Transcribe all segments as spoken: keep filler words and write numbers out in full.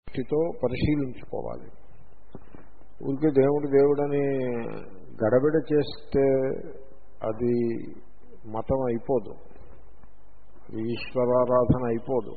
దృష్టితో పరిశీలించుకోవాలి. ఊరికే దేవుడు దేవుడని గడబిడ చేస్తే అది మతం అయిపోదు, అది ఈశ్వరారాధన అయిపోదు.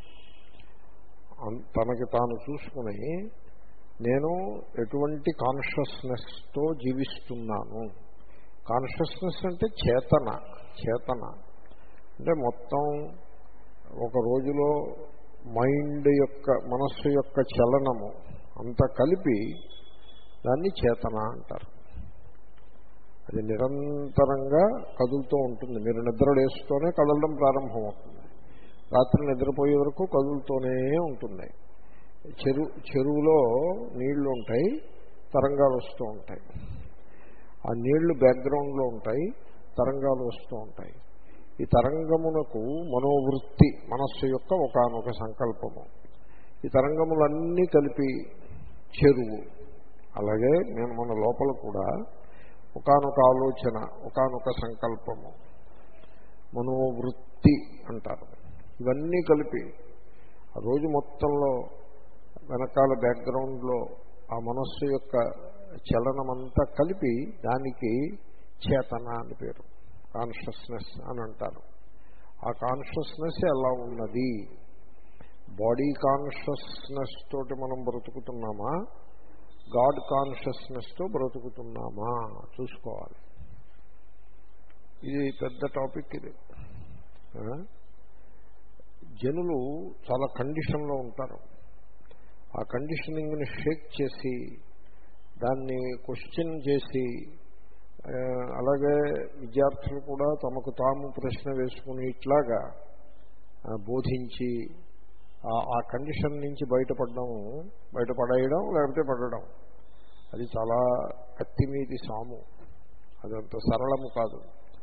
తనకి తాను చూసుకుని నేను ఎటువంటి కాన్షియస్నెస్తో జీవిస్తున్నాను. కాన్షియస్నెస్ అంటే చేతన. చేతన అంటే మొత్తం ఒక రోజులో మైండ్ యొక్క మనస్సు యొక్క చలనము అంతా కలిపి దాన్ని చేతన అంటారు. అది నిరంతరంగా కదులుతూ ఉంటుంది. మీరు నిద్రలేస్తూనే కదలడం ప్రారంభమవుతుంది, రాత్రి నిద్రపోయే వరకు కదులుతూనే ఉంటుంది. చెరువు చెరువులో నీళ్లు ఉంటాయి, తరంగాలు వస్తూ ఉంటాయి. ఆ నీళ్లు బ్యాక్గ్రౌండ్లో ఉంటాయి, తరంగాలు వస్తూ ఉంటాయి. ఈ తరంగమునకు మనోవృత్తి, మనస్సు యొక్క ఒకానొక సంకల్పము, ఈ తరంగములన్నీ కలిపి చెరువు. అలాగే నేను మన లోపల కూడా ఒకానొక ఆలోచన, ఒకానొక సంకల్పము, మనోవృత్తి అంటారు. ఇవన్నీ కలిపి ఆ రోజు మొత్తంలో వెనకాల బ్యాక్గ్రౌండ్లో ఆ మనస్సు యొక్క చలనమంతా కలిపి దానికి చేతన అని పేరు, కాన్షియస్నెస్ అని అంటారు. ఆ కాన్షియస్నెస్ ఎలా ఉన్నది? బాడీ కాన్షియస్నెస్ తోటి మనం బ్రతుకుతున్నామా, గాడ్ కాన్షియస్నెస్తో బ్రతుకుతున్నామా చూసుకోవాలి. ఇది పెద్ద టాపిక్. ఇది జనులు చాలా కండిషన్లో ఉంటారు. ఆ కండిషనింగ్ని షేక్ చేసి దాన్ని క్వశ్చన్ చేసి, అలాగే విద్యార్థులు కూడా తమకు తాము ప్రశ్న వేసుకుని ఇట్లాగా బోధించి ఆ కండిషన్ నుంచి బయటపడడం, బయటపడేయడం లేకపోతే పడడం, అది చాలా కత్తిమీది సాము. అదంత సరళము కాదు.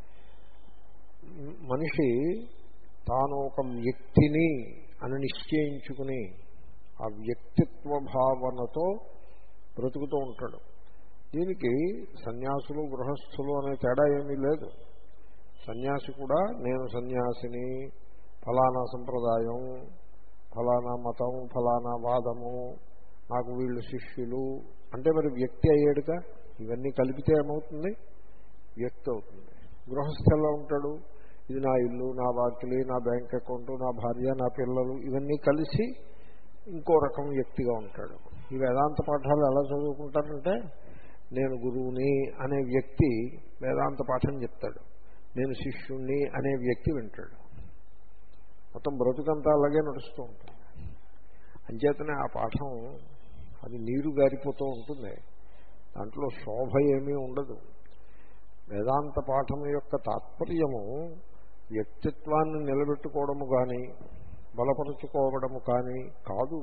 మనిషి తాను ఒక వ్యక్తిని అని నిశ్చయించుకుని ఆ వ్యక్తిత్వ భావనతో బ్రతుకుతూ ఉంటాడు. దీనికి సన్యాసులు గృహస్థులు అనే తేడా ఏమీ లేదు. సన్యాసి కూడా నేను సన్యాసిని, ఫలానా సంప్రదాయం, ఫలానా మతం, ఫలానా వాదము, నాకు వీళ్ళు శిష్యులు అంటే మరి వ్యక్తి అయ్యాడుగా. ఇవన్నీ కలిపితే ఏమవుతుంది? వ్యక్తి అవుతుంది. గృహస్థ ఎలా ఉంటాడు? ఇది నా ఇల్లు, నా వాకిలి, నా బ్యాంక్ అకౌంట్, నా భార్య, నా పిల్లలు, ఇవన్నీ కలిసి ఇంకో రకం వ్యక్తిగా ఉంటాడు. ఈ వేదాంత పాఠాలు ఎలా చదువుకుంటారంటే, నేను గురువుని అనే వ్యక్తి వేదాంత పాఠం చెప్తాడు, నేను శిష్యుణ్ణి అనే వ్యక్తి వింటాడు. మొత్తం బ్రతుకంతా అలాగే నడుస్తూ ఉంటుంది. అంచేతనే ఆ పాఠం అది నీరు గారిపోతూ ఉంటుంది, దాంట్లో శోభ ఏమీ ఉండదు. వేదాంత పాఠం యొక్క తాత్పర్యము వ్యక్తిత్వాన్ని నిలబెట్టుకోవడము కానీ బలపరుచుకోవడము కానీ కాదు.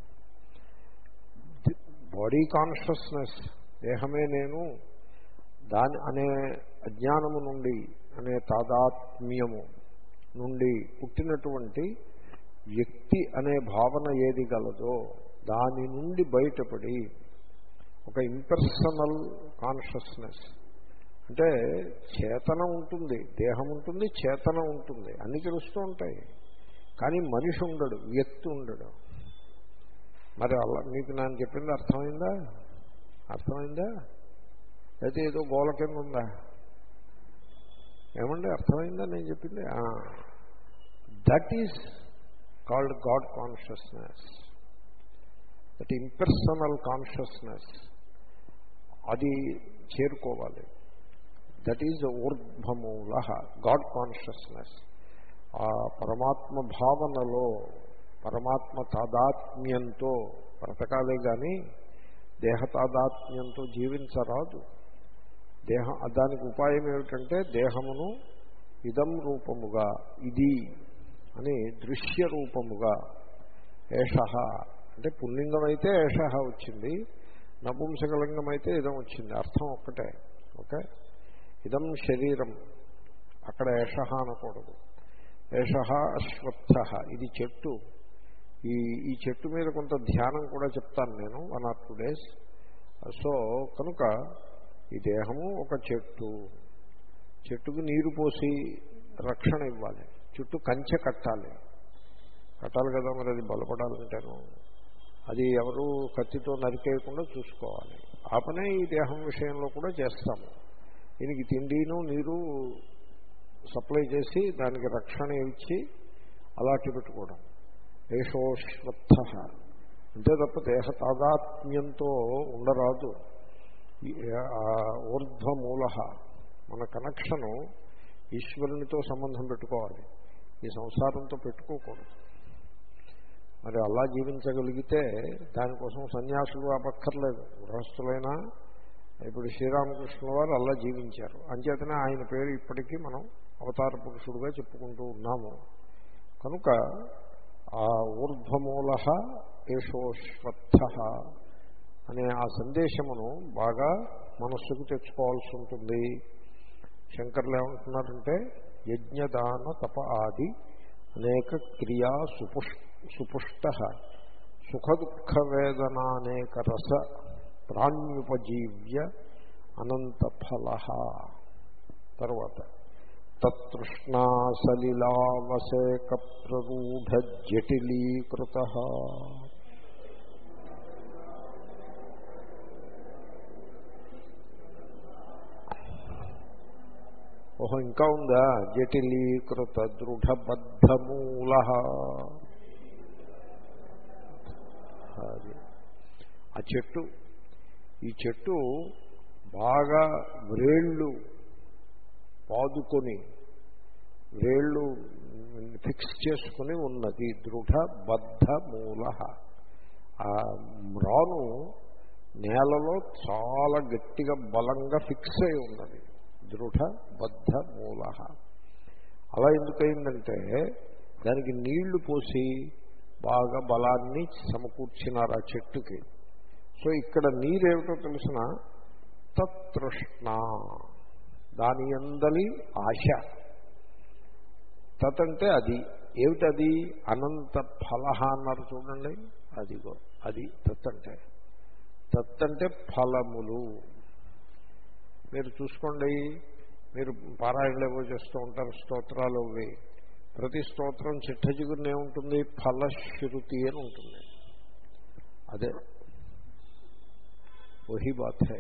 బాడీ కాన్షియస్నెస్, దేహమే నేను దాని అనే అజ్ఞానము నుండి, అనే తాదాత్మ్యము నుండి పుట్టినటువంటి వ్యక్తి అనే భావన ఏది గలదో దాని నుండి బయటపడి ఒక ఇంపర్సనల్ కాన్షియస్నెస్, అంటే చేతన ఉంటుంది, దేహం ఉంటుంది, చేతన ఉంటుంది, అన్నీ తెలుస్తూ ఉంటాయి. కానీ మనిషి ఉండడు, వ్యక్తి ఉండడు. మరి అలా మీకు నేను చెప్పింది అర్థమైందా? అర్థమైందా? అయితే ఏదో గోల కింద ఉందా? ఏమండి అర్థమైందా నేను చెప్పింది? That is called God consciousness, that impersonal consciousness. అది చేరుకోవాలి. దట్ ఈజ్ ఊర్ధ్వమూల గాడ్ కాన్షియస్నెస్. ఆ పరమాత్మ భావనలో పరమాత్మ తాదాత్మ్యంతో బ్రతకాలే కానీ దేహ తాదాత్మ్యంతో జీవించరాదు. దేహ దానికి ఉపాయం ఏమిటంటే దేహమును ఇదం రూపముగా, ఇది అని దృశ్య రూపముగా, ఏషః అంటే పుల్లింగం అయితే ఏషః వచ్చింది, నపుంసకలింగం అయితే ఇదం వచ్చింది, అర్థం ఒక్కటే. ఓకే, ఇదం శరీరం, అక్కడ ఏషః అనకూడదు. ఏషః అశ్వత్థః, ఇది చెట్టు. ఈ ఈ చెట్టు మీద కొంత ధ్యానం కూడా చెప్తాను నేను one or two days. So కనుక ఈ దేహము ఒక చెట్టు, చెట్టుకు నీరు పోసి రక్షణ ఇవ్వాలి, చుట్టూ కంచె కట్టాలి, కట్టాలి కదా మరి అది బలపడాలంటేను. అది ఎవరు కత్తితో నరికేయకుండా చూసుకోవాలి. ఆ పనే ఈ దేహం విషయంలో కూడా చేస్తాము. దీనికి తిండిను నీరు సప్లై చేసి దానికి రక్షణ ఇచ్చి అలాంటి పెట్టుకోవడం. ఏషోశ్వత్థ అంతే తప్ప దేహ తాదాత్మ్యంతో ఉండరాదు. ఊర్ధ్వమూల మన కనెక్షను ఈశ్వరునితో సంబంధం పెట్టుకోవాలి, ఈ సంసారంతో పెట్టుకోకూడదు. మరి అలా జీవించగలిగితే దానికోసం సన్యాసులు అపక్కర్లేదు. గృహస్థులైనా ఇప్పుడు శ్రీరామకృష్ణుల వారు అలా జీవించారు. అంచేతనే ఆయన పేరు ఇప్పటికీ మనం అవతార పురుషుడుగా చెప్పుకుంటూ ఉన్నాము. కనుక ఆ ఊర్ధ్వమూల ఏషోశ్వత్థ అనే ఆ సందేశమును బాగా మనస్సుకు తెచ్చుకోవాల్సి ఉంటుంది. శంకర్లు ఏమంటున్నారంటే యజ్ఞదాన తప ఆది అనేక క్రియా సుపుష్ సుపుష్ట సుఖదుఃఖ వేదనానేక రస ప్రాణ్యుపజీవ్య అనంత ఫల. తర్వాత తతృష్ణా సలిలావసేక ప్రరూఢ జటిలీకృత ఓహో ఇంకా ఉందా? జటిలీకృత దృఢబద్ధమూల. ఆ చెట్టు ఈ చెట్టు బాగా వ్రేళ్ళు పాదుకొని వ్రేళ్ళు ఫిక్స్ చేసుకుని ఉన్నది. దృఢబద్ధమూల. ఆ మ్రాను నేలలో చాలా గట్టిగా బలంగా ఫిక్స్ అయి ఉన్నది. దృఢబద్ధమూల. అలా ఎందుకయిందంటే దానికి నీళ్లు పోసి బాగా బలాన్ని సమకూర్చినారు ఆ చెట్టుకి. సో ఇక్కడ నీరేమిటో తెలిసిన తతృష్ణ దాని యందలి ఆశ. తత్ అంటే అది ఏమిటది? అనంత ఫల అన్నారు చూడండి. అదిగో అది తత్ అంటే. తత్ అంటే ఫలములు. మీరు చూసుకోండి, మీరు పారాయణలు ఏవో చేస్తూ ఉంటారు, స్తోత్రాలు అవి. ప్రతి స్తోత్రం చిట్ట చిగురునే ఉంటుంది, ఫలశ్రుతి అని ఉంటుంది. అదే వహీ బాత్ హై.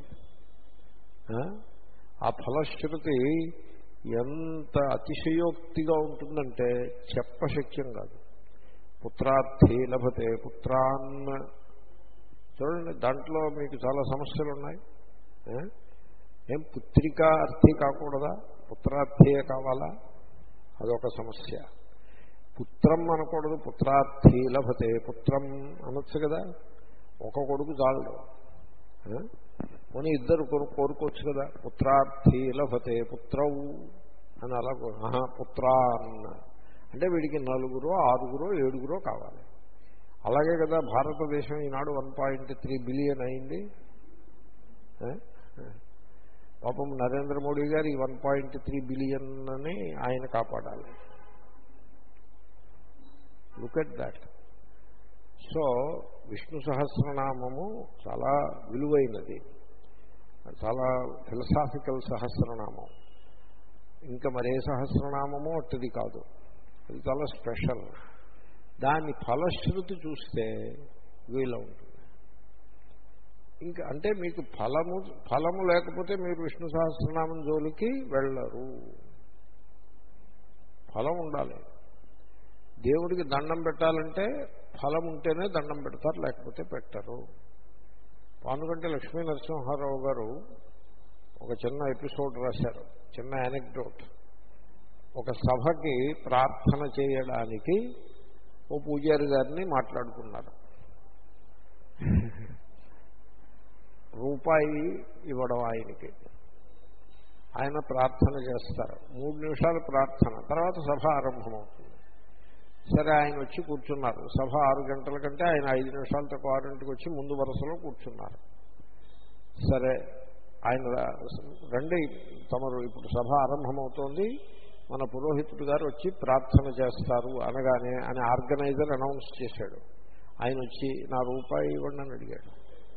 ఆ ఫలశ్రుతి ఎంత అతిశయోక్తిగా ఉంటుందంటే చెప్పశక్యం కాదు. పుత్రార్థి లభతే పుత్రాన్. చూడండి, దాంట్లో మీకు చాలా సమస్యలు ఉన్నాయి. ఏం పుత్రికా అర్థి కాకూడదా? పుత్రార్థియే కావాలా? అదొక సమస్య. పుత్రం అనకూడదు, పుత్రార్థి లభతే పుత్రం అనొచ్చు కదా. ఒక కొడుకు చాలు, పోనీ ఇద్దరు కొడుకు కోరుకోవచ్చు కదా. పుత్రార్థి లభతే పుత్రవు అని అలా. పుత్రాన్ అంటే వీడికి నలుగురో ఆరుగురో ఏడుగురో కావాలి. అలాగే కదా భారతదేశం ఈనాడు వన్ పాయింట్ త్రీ బిలియన్ అయింది. పాపం నరేంద్ర మోడీ గారు ఈ వన్ పాయింట్ త్రీ బిలియన్ అని ఆయన కాపాడాలి. Look at that. So Vishnu సహస్రనామము చాలా విలువైనది, చాలా ఫిలసాఫికల్ సహస్రనామం. ఇంకా మరే సహస్రనామము అట్టది కాదు, అది చాలా స్పెషల్. దాని ఫలశ్రుతి చూస్తే వీలు ఉంటుంది. ఇంకా అంటే మీకు ఫలము ఫలము లేకపోతే మీరు విష్ణు సహస్రనామం జోలికి వెళ్ళరు. ఫలం ఉండాలి. దేవుడికి దండం పెట్టాలంటే ఫలం ఉంటేనే దండం పెడతారు, లేకపోతే పెట్టరు. పానుగంటి లక్ష్మీ నరసింహారావు గారు ఒక చిన్న ఎపిసోడ్ రాశారు, చిన్న యానెక్డోట్. ఒక సభకి ప్రార్థన చేయడానికి ఓ పూజారి గారిని మాట్లాడుకున్నారు. రూపాయి ఇవ్వడం ఆయనకి. ఆయన ప్రార్థన చేస్తారు. మూడు నిమిషాలు ప్రార్థన, తర్వాత సభ ఆరంభమవుతుంది. సరే, ఆయన వచ్చి కూర్చున్నారు. సభ ఆరు గంటల కంటే ఆయన ఐదు నిమిషాల తక్కువ ఆరింటికి వచ్చి ముందు వరుసలో కూర్చున్నారు. సరే, ఆయన రండి తమరు, ఇప్పుడు సభ ఆరంభమవుతోంది, మన పురోహితుడు గారు వచ్చి ప్రార్థన చేస్తారు అనగానే అని ఆర్గనైజర్ అనౌన్స్ చేశాడు. ఆయన వచ్చి నా రూపాయి ఇవ్వండి అని అడిగాడు.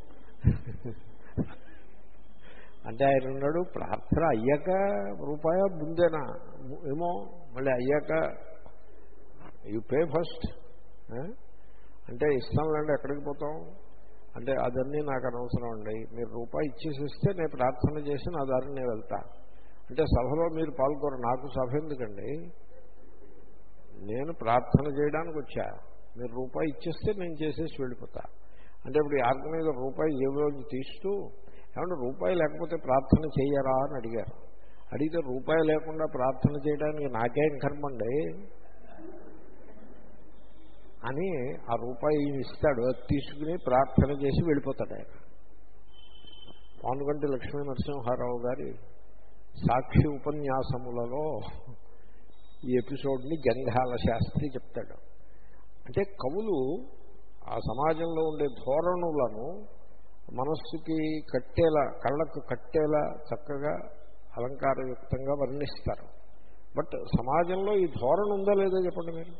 అంటే ఆయన ఉన్నాడు, ప్రార్థన అయ్యాక రూపాయ ముందేనా ఏమో, మళ్ళీ అయ్యాక యూ పే ఫస్ట్ అంటే ఇస్తానులేండి, ఎక్కడికి పోతాం అంటే అదన్నీ నాకు అనవసరం అండి, మీరు రూపాయి ఇచ్చేసిస్తే నేను ప్రార్థన చేసి నా దారిని నేను వెళ్తా. అంటే సభలో మీరు పాల్గొరు, నాకు సభ ఎందుకండి, నేను ప్రార్థన చేయడానికి వచ్చా, మీరు రూపాయి ఇచ్చేస్తే నేను చేసేసి వెళ్ళిపోతా. అంటే ఇప్పుడు ఈ ఆర్గనైజర్ రూపాయి జేబులోంచి తీస్తూ ఏమంటే రూపాయి లేకపోతే ప్రార్థన చెయ్యరా అని అడిగారు. అడిగితే రూపాయి లేకుండా ప్రార్థన చేయడానికి నాకేం కర్మండి అని ఆ రూపాయి ఇస్తాడు, అది తీసుకుని ప్రార్థన చేసి వెళ్ళిపోతాడు ఆయన. పానుగంటి లక్ష్మీ నరసింహారావు గారి సాక్షి ఉపన్యాసములలో ఈ ఎపిసోడ్ని జంఘాల శాస్త్రి చెప్తాడు. అంటే కవులు ఆ సమాజంలో ఉండే ధోరణులను మనస్సుకి కట్టేలా, కళ్ళకు కట్టేలా చక్కగా అలంకారయుక్తంగా వర్ణిస్తారు. బట్ సమాజంలో ఈ ధోరణి ఉందా లేదో చెప్పండి మీరు.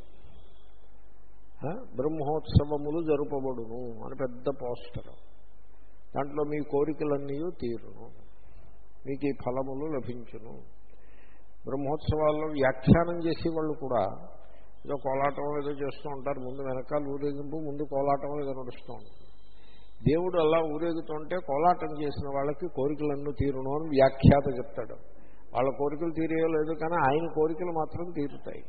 బ్రహ్మోత్సవములు జరుపబడును అని పెద్ద పోస్టర్, దాంట్లో మీ కోరికలన్నీ తీరును, మీకు ఈ ఫలములు లభించును. బ్రహ్మోత్సవాల్లో వ్యాఖ్యానం చేసే వాళ్ళు కూడా ఏదో కోలాటం ఏదో చేస్తూ ఉంటారు, ముందు వెనకాల ఊరేగింపు, ముందు కోలాటం ఏదో నడుస్తూ ఉంటుంది. దేవుడు అలా ఊరేగుతుంటే కోలాటం చేసిన వాళ్ళకి కోరికలన్నీ తీరును అని వ్యాఖ్యాత చెప్తాడు. వాళ్ళ కోరికలు తీరేయో లేదు కానీ ఆయన కోరికలు మాత్రం తీరుతాయి.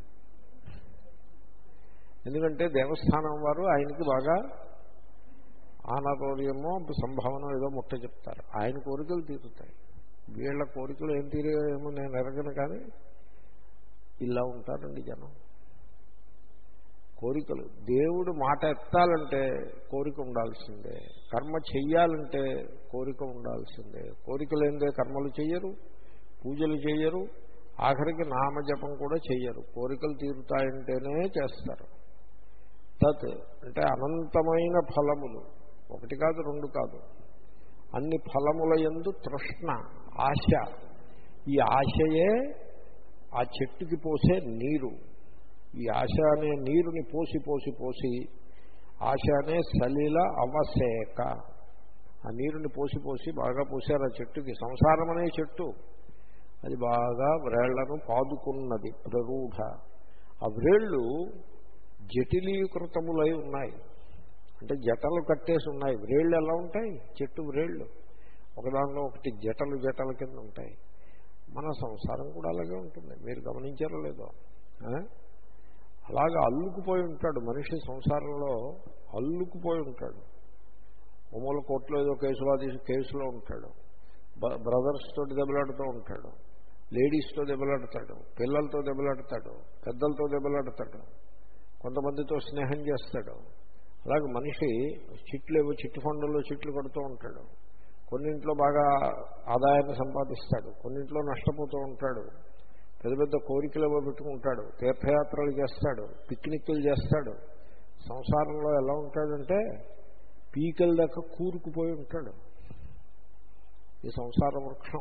ఎందుకంటే దేవస్థానం వారు ఆయనకి బాగా ఆనారోగ్యమో సంభావన ఏదో ముట్ట చెప్తారు, ఆయన కోరికలు తీరుతాయి. వీళ్ళ కోరికలు ఏం తీరేమో నేను ఎరగను, కానీ ఇలా ఉంటారండి జనం. కోరికలు, దేవుడు మాట ఎత్తాలంటే కోరిక ఉండాల్సిందే, కర్మ చెయ్యాలంటే కోరిక ఉండాల్సిందే. కోరికలు ఏందే కర్మలు చెయ్యరు, పూజలు చెయ్యరు, ఆఖరికి నామజపం కూడా చెయ్యరు. కోరికలు తీరుతాయంటేనే చేస్తారు. తత్ అంటే అనంతమైన ఫలములు, ఒకటి కాదు రెండు కాదు, అన్ని ఫలముల యందు తృష్ణ, ఆశ. ఈ ఆశయే ఆ చెట్టుకి పోసే నీరు. ఈ ఆశ అనే నీరుని పోసి పోసి పోసి ఆశ అనే సలిల అవసేక, ఆ నీరుని పోసి పోసి బాగా పోసారు ఆ చెట్టుకి. సంసారం అనే చెట్టు అది బాగా వ్రేళ్లను పాదుకున్నది ప్రరూఢ. ఆ వ్రేళ్ళు జటిలీకృతములై ఉన్నాయి, అంటే జటలు కట్టేసి ఉన్నాయి. వ్రేళ్ళు ఎలా ఉంటాయి, చెట్టు వ్రేళ్ళు ఒకదానిలో ఒకటి జటలు జటల కింద ఉంటాయి. మన సంసారం కూడా అలాగే ఉంటుంది, మీరు గమనించారో లేదో. అలాగా అల్లుకుపోయి ఉంటాడు మనిషి, సంసారంలో అల్లుకుపోయి ఉంటాడు. ఒమూల కోర్టులో ఏదో కేసులో తీసి కేసులో ఉంటాడు, బ్రదర్స్ తోటి దెబ్బలాడుతూ ఉంటాడు, లేడీస్తో దెబ్బలాడతాడు, పిల్లలతో దెబ్బలాడతాడు, పెద్దలతో దెబ్బలాడతాడు, కొంతమందితో స్నేహం చేస్తాడు. అలాగే మనిషి చిట్లేవో చిట్టు ఫండ్లో చిట్లు కడుతూ ఉంటాడు. కొన్నింట్లో బాగా ఆదాయాన్ని సంపాదిస్తాడు, కొన్నింట్లో నష్టపోతూ ఉంటాడు. పెద్ద పెద్ద కోరికలు పెట్టుకుంటాడు, తీర్థయాత్రలు చేస్తాడు, పిక్నిక్లు చేస్తాడు. సంసారంలో ఎలా ఉంటాడంటే పీకల దాకా కూరుకుపోయి ఉంటాడు. ఈ సంసార వృక్షం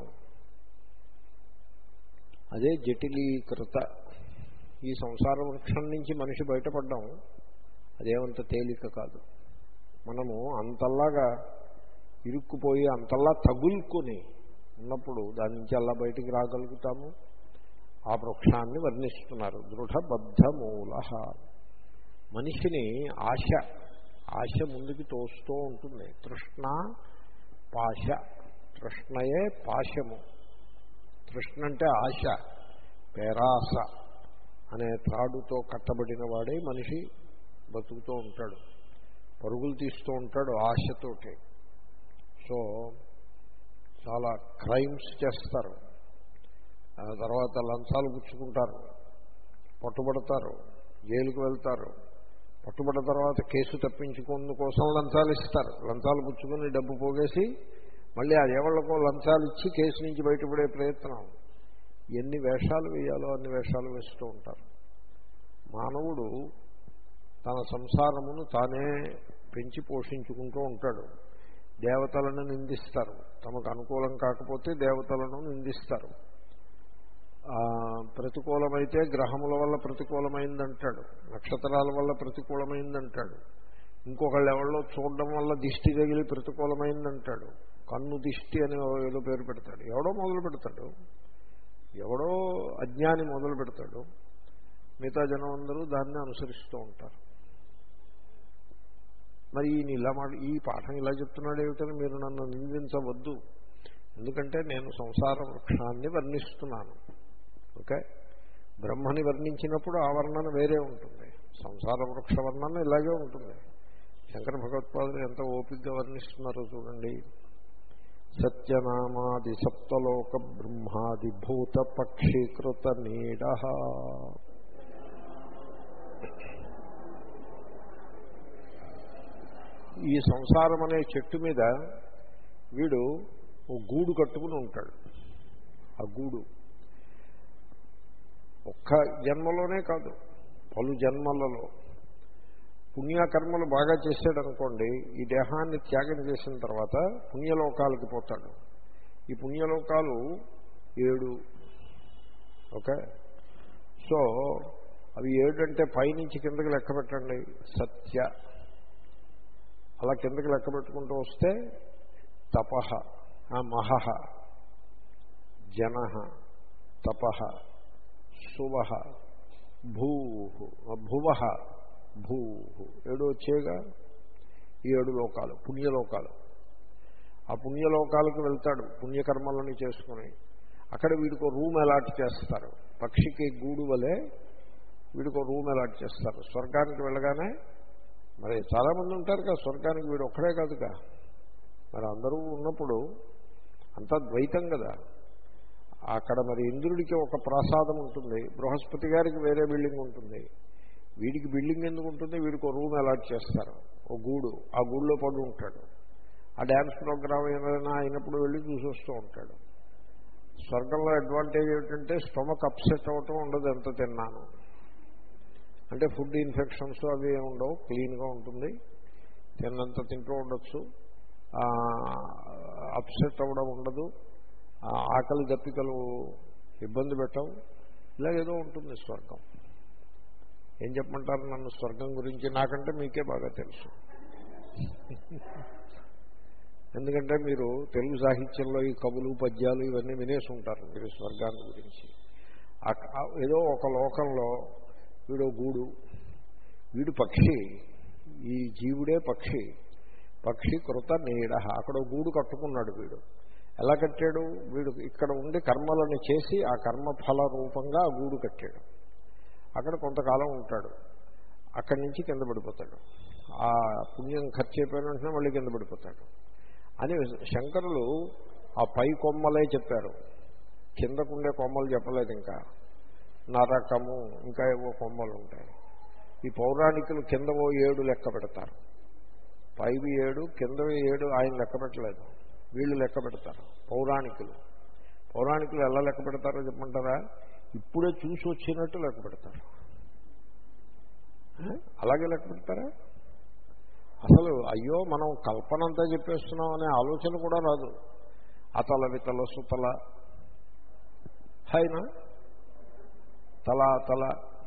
అదే జటిలీకృత. ఈ సంసార వృక్షం నుంచి మనిషి బయటపడ్డాం అదేమంత తేలిక కాదు. మనము అంతల్లాగా ఇరుక్కుపోయి అంతల్లా తగులుకొని ఉన్నప్పుడు దాని నుంచి అలా బయటికి రాగలుగుతాము. ఆ వృక్షాన్ని వర్ణిస్తున్నారు. దృఢబద్ధమూల. మనిషిని ఆశ ఆశ ముందుకు తోస్తూ ఉంటుంది. తృష్ణ పాశ, తృష్ణయే పాశము. తృష్ణ అంటే ఆశ, పేరాస అనే త్రాడుతో కట్టబడిన వాడే మనిషి బతుకుతూ ఉంటాడు, పరుగులు తీస్తూ ఉంటాడు ఆశతోటి. సో చాలా క్రైమ్స్ చేస్తారు, తర్వాత లంచాలు పుచ్చుకుంటారు, పట్టుబడతారు, జైలుకు వెళ్తారు. పట్టుబడ్డ తర్వాత కేసు తప్పించుకున్న కోసం లంచాలు ఇస్తారు. లంచాలు పుచ్చుకుని డబ్బు పోగేసి మళ్ళీ అది ఎవరికో లంచాలు ఇచ్చి కేసు నుంచి బయటపడే ప్రయత్నం. ఎన్ని వేషాలు వేయాలో అన్ని వేషాలు వేస్తూ ఉంటారు. మానవుడు తన సంసారమును తానే పెంచి పోషించుకుంటూ ఉంటాడు. దేవతలను నిందిస్తారు, తమకు అనుకూలం కాకపోతే దేవతలను నిందిస్తారు. ప్రతికూలమైతే గ్రహముల వల్ల ప్రతికూలమైందంటాడు, నక్షత్రాల వల్ల ప్రతికూలమైందంటాడు, ఇంకొకళ్ళు ఎవరో చూడడం వల్ల దిష్టి తగిలి ప్రతికూలమైందంటాడు, కన్ను దిష్టి అని ఏదో పేరు పెడతాడు. ఎవడో మొదలు పెడతాడు, ఎవడో అజ్ఞాని మొదలు పెడతాడు, మిగతా జనం అందరూ దాన్ని అనుసరిస్తూ ఉంటారు. మరి ఈయన ఇలా మాట ఈ పాఠం ఇలా చెప్తున్నాడు ఏమిటని మీరు నన్ను నిందించవద్దు. ఎందుకంటే నేను సంసార వృక్షాన్ని వర్ణిస్తున్నాను. ఓకే, బ్రహ్మని వర్ణించినప్పుడు ఆ వర్ణన వేరే ఉంటుంది, సంసార వృక్ష వర్ణన ఇలాగే ఉంటుంది. శంకర భగవత్పాదులు ఎంత ఓపికగా వర్ణిస్తున్నారో చూడండి. సత్యనామాది సప్తలోక బ్రహ్మాది భూత పక్షీకృత నీడ. ఈ సంసారం అనే చెట్టు మీద వీడు ఓ గూడు కట్టుకుని ఉంటాడు. ఆ గూడు ఒక్క జన్మలోనే కాదు, పలు జన్మలలో పుణ్యకర్మలు బాగా చేశాడనుకోండి, ఈ దేహాన్ని త్యాగం చేసిన తర్వాత పుణ్యలోకాలకి పోతాడు. ఈ పుణ్యలోకాలు ఏడు. ఓకే, సో అవి ఏడు అంటే పైనుంచి కిందకి లెక్క పెట్టండి. సత్య అలా కిందకి లెక్క పెట్టుకుంటూ వస్తే తపః, మహః, జనః, తపః, సువః, భూః, భువః, భూః, ఏడు వచ్చేగా. ఈ ఏడు లోకాలు పుణ్యలోకాలు. ఆ పుణ్యలోకాలకు వెళ్తాడు పుణ్యకర్మలని చేసుకుని. అక్కడ వీడికో రూమ్ అలాట్ చేస్తారు. పక్షికి గూడు వలె వీడికో రూమ్ అలాట్ చేస్తారు. స్వర్గానికి వెళ్ళగానే మరి చాలామంది ఉంటారు కదా స్వర్గానికి, వీడు ఒక్కడే కాదుగా. మరి అందరూ ఉన్నప్పుడు అంతా ద్వైతం కదా. అక్కడ మరి ఇంద్రుడికి ఒక ప్రసాదం ఉంటుంది, బృహస్పతి గారికి వేరే బిల్డింగ్ ఉంటుంది. వీడికి బిల్డింగ్ ఎందుకు ఉంటుంది? వీడికి ఒక రూమ్ అలాట్ చేస్తారు, ఒక గూడు. ఆ గూడులో పడి ఉంటాడు. ఆ డ్యాన్స్ ప్రోగ్రామ్ ఏదైనా అయినప్పుడు వెళ్ళి చూసి వస్తూ ఉంటాడు. స్వర్గంలో అడ్వాంటేజ్ ఏమిటంటే స్టొమక్ అప్సెట్ అవ్వటం ఉండదు ఎంత తిన్నాను. అంటే ఫుడ్ ఇన్ఫెక్షన్స్ అవి ఉండవు, క్లీన్గా ఉంటుంది, తిన్నంత తింటూ ఉండొచ్చు, అప్సెట్ అవ్వడం ఉండదు, ఆకలి దప్పికలు ఇబ్బంది పెట్టవు. ఇలా ఏదో ఉంటుంది స్వర్గం. ఏం చెప్పమంటారు నన్ను స్వర్గం గురించి? నాకంటే మీకే బాగా తెలుసు. ఎందుకంటే మీరు తెలుగు సాహిత్యంలో ఈ కవులు పద్యాలు ఇవన్నీ వినేసి ఉంటారు మీరు స్వర్గాన్ని గురించి. ఏదో ఒక లోకంలో వీడు గూడు, వీడు పక్షి, ఈ జీవుడే పక్షి. పక్షి కృత నీడ. అక్కడ గూడు కట్టుకున్నాడు వీడు. ఎలా కట్టాడు? వీడు ఇక్కడ ఉండి కర్మలను చేసి ఆ కర్మఫల రూపంగా ఆ గూడు కట్టాడు. అక్కడ కొంతకాలం ఉంటాడు, అక్కడి నుంచి కింద పడిపోతాడు. ఆ పుణ్యం ఖర్చు అయిపోయిన వెంటనే మళ్ళీ కింద పడిపోతాడు అని శంకరులు ఆ పై కొమ్మలే చెప్పారు, కిందకుండే కొమ్మలు చెప్పలేదు. ఇంకా నరకము ఇంకా ఏవో కొమ్మలు ఉంటాయి. ఈ పౌరాణికులు కింద ఓ ఏడు లెక్క పెడతారు, పైవి ఏడు కిందవి ఏడు ఆయన లెక్క పెట్టలేదు, వీళ్ళు లెక్క పెడతారు పౌరాణికులు. పౌరాణికులు ఎలా లెక్క పెడతారో చెప్పమంటారా? ఇప్పుడే చూసి వచ్చినట్టు లెక్క పెడతారు. అలాగే లెక్క పెడతారా? అసలు అయ్యో మనం కల్పనంతా చెప్పేస్తున్నాం అనే ఆలోచన కూడా రాదు. అతల వితల సుతల హైనా తల తల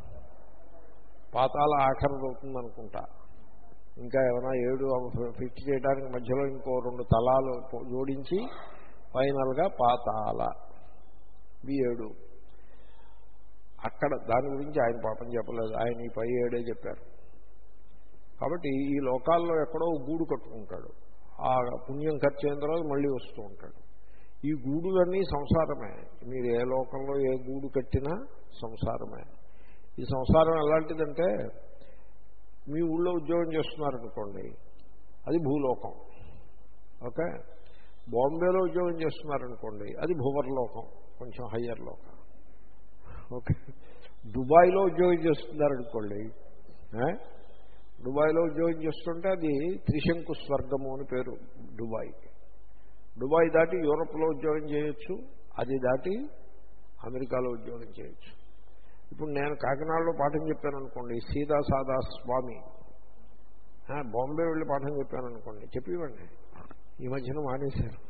పాతాల ఆఖరి అవుతుందనుకుంటా. ఇంకా ఏమైనా ఏడు ఫిట్ చేయడానికి మధ్యలో ఇంకో రెండు తలాలు జోడించి ఫైనల్గా పాతాల ఇవి ఏడు. అక్కడ దాని గురించి ఆయన పాపం చెప్పలేదు, ఆయన ఈ పై ఏడే చెప్పారు. కాబట్టి ఈ లోకాల్లో ఎక్కడో గూడు కట్టుకుంటాడు. ఆ పుణ్యం ఖర్చు అయిన తర్వాత మళ్ళీ వస్తూ ఉంటాడు. ఈ గూడులన్నీ సంసారమే. మీరు ఏ లోకంలో ఏ గూడు కట్టినా సంసారమే. ఈ సంసారం ఎలాంటిదంటే మీ ఊళ్ళో ఉద్యోగం చేస్తున్నారనుకోండి, అది భూలోకం. ఓకే, బాంబేలో ఉద్యోగం చేస్తున్నారనుకోండి, అది భూవర్లోకం, కొంచెం హయ్యర్ లోకం. ఓకే, దుబాయ్లో ఉద్యోగం చేస్తున్నారనుకోండి, దుబాయ్లో ఉద్యోగం చేస్తుంటే అది త్రిశంకు స్వర్గము అని పేరు దుబాయ్. దుబాయ్ దాటి యూరోప్లో ఉద్యోగం చేయొచ్చు, అది దాటి అమెరికాలో ఉద్యోగం చేయొచ్చు. ఇప్పుడు నేను కాకినాడలో పాఠం చెప్పాను అనుకోండి, సీదా సాదా స్వామి, బాంబే వెళ్ళి పాఠం చెప్పాను అనుకోండి, చెప్పివ్వండి. ఈ మధ్యన మానేశారు.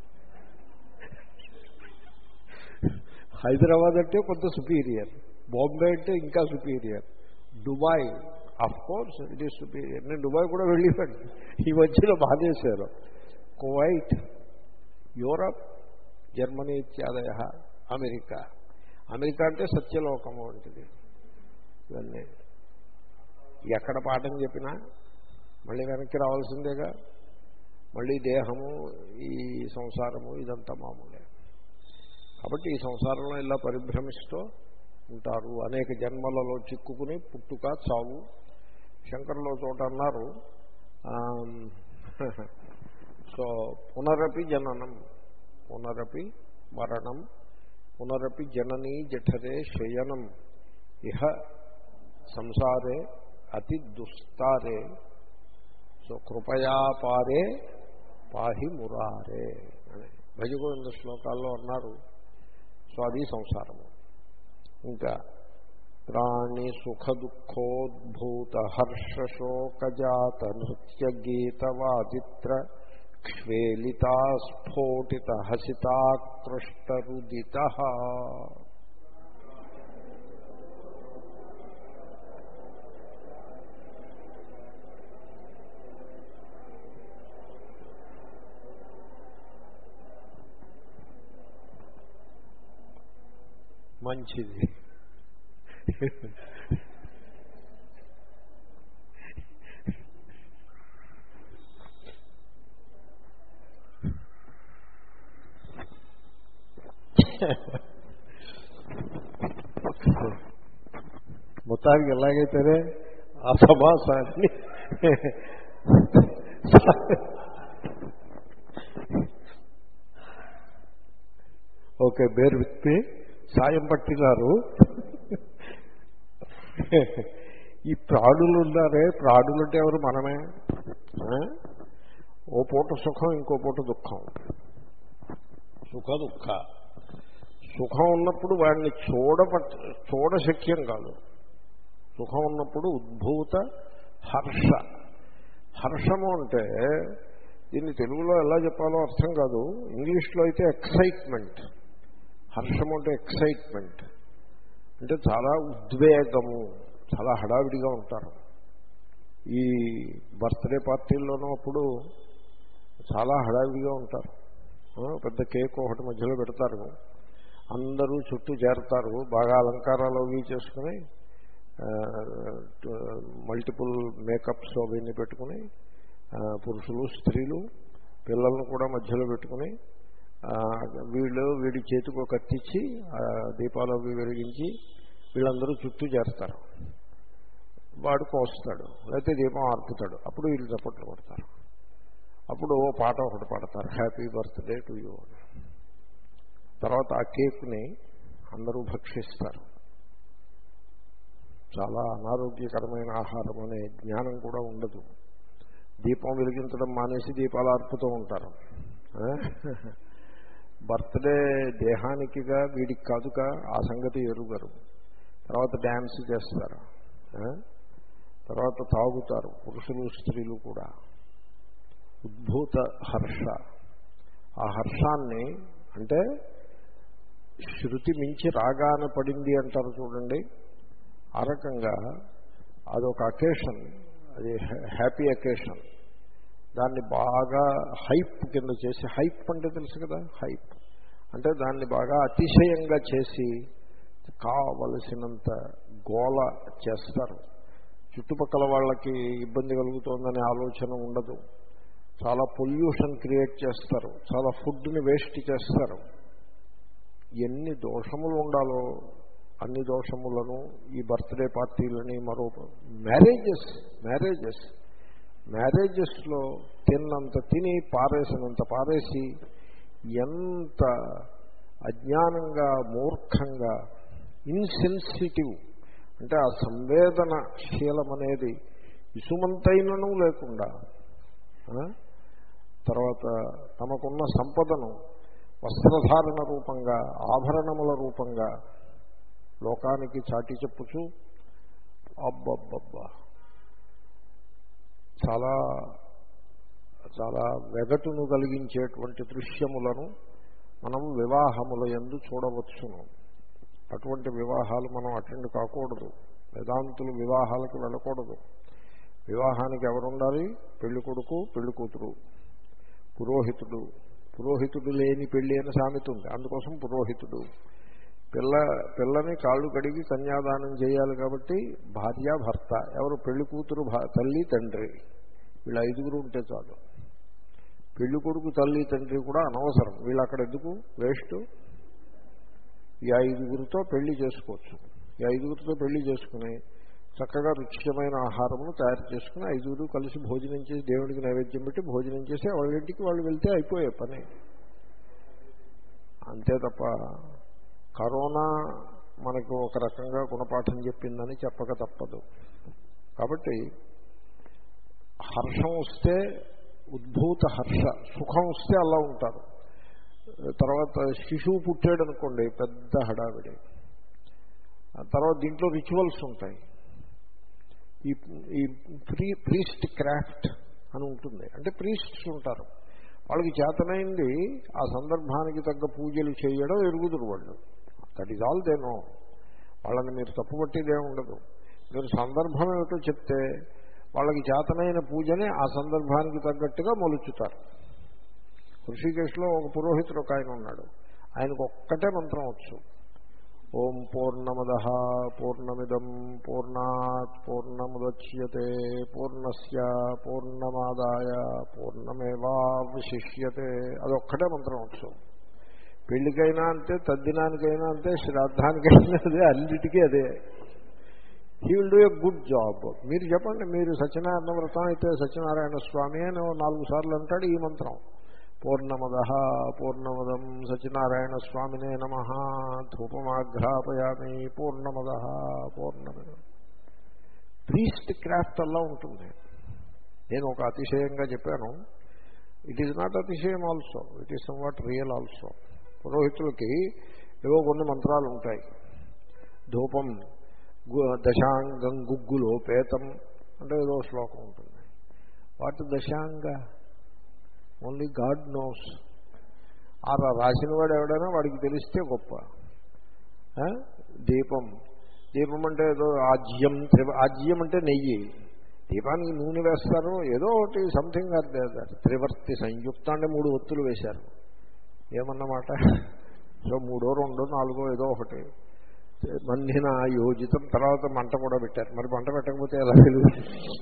హైదరాబాద్ అంటే కొంత సుపీరియర్, బాంబే అంటే ఇంకా superior, Dubai of course it is superior. నేను దుబాయ్ కూడా వెళ్ళిపోయాను, ఈ మధ్యలో బాధేశారు. కువైట్, యూరప్, జర్మనీ ఇత్యాదయ, అమెరికా. అమెరికా అంటే సత్యలోకము వంటిది. ఇవన్నీ ఎక్కడ పాఠం చెప్పినా మళ్ళీ వెనక్కి రావాల్సిందేగా. మళ్ళీ దేహము, ఈ సంసారము ఇదంతా మామూలే. కాబట్టి ఈ సంసారంలో ఇలా పరిభ్రమిస్తూ ఉంటారు. అనేక జన్మలలో చిక్కుకుని పుట్టుక చావు. శంకరులో చోట అన్నారు, సో పునరపి జననం, పునరపి మరణం, పునరపి జననీ జఠరే శయనం, ఇహ సంసారే అతి దుస్తారే, సో కృపయా పారే పాహి మురారే అని భజగోవింద శ్లోకాల్లో అన్నారు. సో అది సంసారము. ఇంకా ప్రాణి సుఖ దుఃఖోద్భూత హర్షశోకజాత నృత్య గీతవాదిత్ర క్షేళితా స్ఫోటిత హసితాకృష్టరుదిత. మంచిది. మొత్తానికి ఎలాగైతేనే ఆ సమాసాన్ని ఓకే బేర్ విత్ మీ. సాయం పట్టినారు. ఈ ప్రాణులు ఉన్నారే, ప్రాణులు అంటే ఎవరు? మనమే. ఓ పూట సుఖం, ఇంకో పూట దుఃఖం. సుఖ దుఃఖ. సుఖం ఉన్నప్పుడు వాడిని చూడపట్ చూడశక్యం కాదు. సుఖం ఉన్నప్పుడు ఉద్భూత హర్ష. హర్షము అంటే దీన్ని తెలుగులో ఎలా చెప్పాలో అర్థం కాదు. ఇంగ్లీష్లో అయితే ఎక్సైట్మెంట్. హర్షము అంటే ఎక్సైట్మెంట్ అంటే చాలా ఉద్వేగము, చాలా హడావిడిగా ఉంటారు. ఈ బర్త్డే పార్టీల్లోనూ అప్పుడు చాలా హడావిడిగా ఉంటారు. పెద్ద కేక్ ఒకటి మధ్యలో పెడతారు, అందరూ చుట్టూ చేరతారు, బాగా అలంకారాలు అవి చేసుకుని మల్టిపుల్ మేకప్స్ అవన్నీ పెట్టుకుని, పురుషులు స్త్రీలు పిల్లలను కూడా మధ్యలో పెట్టుకుని, వీళ్ళు వీడి చేతికి కత్తిచ్చి దీపాలు అవి వెలిగించి వీళ్ళందరూ చుట్టూ చేరుతారు. వాడు కోస్తాడు, లేకపోతే దీపం ఆర్పుతాడు. అప్పుడు వీళ్ళు చప్పట్లు కొడతారు. అప్పుడు ఓ పాట ఒకటి పాడతారు, హ్యాపీ బర్త్డే టు యూ. తర్వాత ఆ కేక్ని అందరూ భక్షిస్తారు. చాలా అనారోగ్యకరమైన ఆహారం అనే జ్ఞానం కూడా ఉండదు. దీపం వెలిగించడం మానేసి దీపాలు ఆర్పుతూ ఉంటారు. బర్త్డే దేహానికిగా వీడికి కాదుగా, ఆ సంగతి ఎరుగరు. తర్వాత డ్యాన్స్ చేస్తారు, తర్వాత తాగుతారు పురుషులు స్త్రీలు కూడా. ఉద్భూత హర్ష. ఆ హర్షాన్ని అంటే శృతి మించి రాగాన పడింది అంటారు చూడండి, ఆ రకంగా అదొక అకేషన్, అది హ్యాపీ అకేషన్. దాన్ని బాగా హైప్ కింద చేసి, హైప్ అంటే తెలుసు కదా, హైప్ అంటే దాన్ని బాగా అతిశయంగా చేసి కావలసినంత గోల చేస్తారు. చుట్టుపక్కల వాళ్ళకి ఇబ్బంది కలుగుతోందనే ఆలోచన ఉండదు. చాలా పొల్యూషన్ క్రియేట్ చేస్తారు, చాలా ఫుడ్ని వేస్ట్ చేస్తారు. ఎన్ని దోషములు ఉండాలో అన్ని దోషములను ఈ బర్త్డే పార్టీలని, మరో మ్యారేజెస్ మ్యారేజెస్ మ్యారేజెస్లో తిన్నంత తిని పారేసినంత పారేసి ఎంత అజ్ఞానంగా, మూర్ఖంగా, ఇన్సెన్సిటివ్ అంటే ఆ సంవేదనశీలం అనేది ఇసుమంతైనను లేకుండా, తర్వాత తమకున్న సంపదను వస్త్రధారణ రూపంగా, ఆభరణముల రూపంగా లోకానికి చాటి చెప్పుచు అబ్బబ్బబ్బా చాలా చాలా వెగటును కలిగించేటువంటి దృశ్యములను మనం వివాహముల యందు చూడవచ్చును. అటువంటి వివాహాలు మనం అటెండ్ కాకూడదు. వేదాంతులు వివాహాలకు వెళ్ళకూడదు. వివాహానికి ఎవరుండాలి? పెళ్లి కొడుకు, పెళ్లి కూతురు, పురోహితుడు. పురోహితుడు లేని పెళ్లి అని సామెత ఉంది, అందుకోసం పురోహితుడు. పిల్ల పిల్లని కాళ్ళు కడిగి కన్యాదానం చేయాలి కాబట్టి భార్య భర్త. ఎవరు? పెళ్లి కూతురు తల్లి తండ్రి. వీళ్ళు ఐదుగురు ఉంటే చాలు. పెళ్లి కొడుకు తల్లి తండ్రి కూడా అనవసరం, వీళ్ళు అక్కడ ఎందుకు, వేస్ట్. ఈ ఐదుగురితో పెళ్లి చేసుకోవచ్చు. ఈ ఐదుగురితో పెళ్లి చేసుకుని చక్కగా రుచికరమైన ఆహారమును తయారు చేసుకుని ఐదుగురు కలిసి భోజనం చేసి దేవుడికి నైవేద్యం పెట్టి భోజనం చేసి వాళ్ళింటికి వాళ్ళు వెళ్తే అయిపోయే పని. అంతే తప్ప కరోనా మనకు ఒక రకంగా గుణపాఠం చెప్పిందని చెప్పక తప్పదు. కాబట్టి హర్షం వస్తే ఉద్భూత హర్ష, సుఖం వస్తే అలా ఉంటారు. తర్వాత శిశువు పుట్టాడు అనుకోండి, పెద్ద హడావిడి. తర్వాత దీంట్లో రిచువల్స్ ఉంటాయి. ఈ ఈ ప్రీ ప్రీస్ట్ క్రాఫ్ట్ అని ఉంటుంది. అంటే ప్రీస్ట్స్ ఉంటారు, వాళ్ళకి చేతనైంది ఆ సందర్భానికి తగ్గ పూజలు చేయడం ఎరుగుదురు వాళ్ళు. That is all they know. వాళ్ళని మీరు తప్పుపట్టేదే ఉండదు. మీరు సందర్భం ఏమిటో చెప్తే వాళ్ళకి చేతనైన పూజని ఆ సందర్భానికి తగ్గట్టుగా మొలుచుతారు. ఋషికేశ్లో ఒక పురోహితుడు ఒక ఆయన ఉన్నాడు, ఆయనకు ఒక్కటే మంత్రం వచ్చు. ఓం పూర్ణమదః పూర్ణమిదం పూర్ణాత్ పూర్ణముదచ్యతే పూర్ణస్య పూర్ణమాదాయ పూర్ణమేవావశిష్యతే, అదొక్కటే మంత్రం వచ్చు. పెళ్లికైనా అంతే, తద్దినానికైనా అంతే, శ్రాద్ధానికైనా అదే, అన్నిటికీ అదే. He will do a good job. మీరు చెప్పండి, మీరు సత్యనారాయణ వ్రతం అయితే సత్యనారాయణ స్వామి అని నాలుగు సార్లు అంటాడు ఈ మంత్రం. పూర్ణమదః పూర్ణమదం సత్యనారాయణ స్వామినే నమః ధూపమాఘ్రాపయామి పూర్ణమదః పూర్ణమిదం. ప్రీస్ట్ క్రాఫ్ట్ అలా ఉంటుంది. నేను ఒక అతిశయంగా చెప్పాను. ఇట్ ఈజ్ నాట్ అతిశయం also, it is somewhat real also. పురోహితులకి ఏవో కొన్ని మంత్రాలు ఉంటాయి. ధూపం దశాంగం గుగ్గులోపేతం అంటే ఏదో శ్లోకం ఉంటుంది. వాటి దశాంగ ఓన్లీ గాడ్ నోస్. ఆ రాసిన వాడు ఎవడైనా వాడికి తెలిస్తే గొప్ప. దీపం, దీపం అంటే ఏదో ఆజ్యం, త్రివ ఆజ్యం అంటే నెయ్యి, దీపానికి నూనె వేస్తారు, ఏదో ఒకటి సంథింగ్ అదే. త్రివర్తి సంయుక్త అంటే మూడు ఒత్తులు వేశారు, ఏమన్నమాట. సో మూడో రెండో నాలుగో ఏదో ఒకటి. మన్నిన యోజితం, తర్వాత మంట కూడా పెట్టారు. మరి మంట పెట్టకపోతే ఎలా వెలుగు?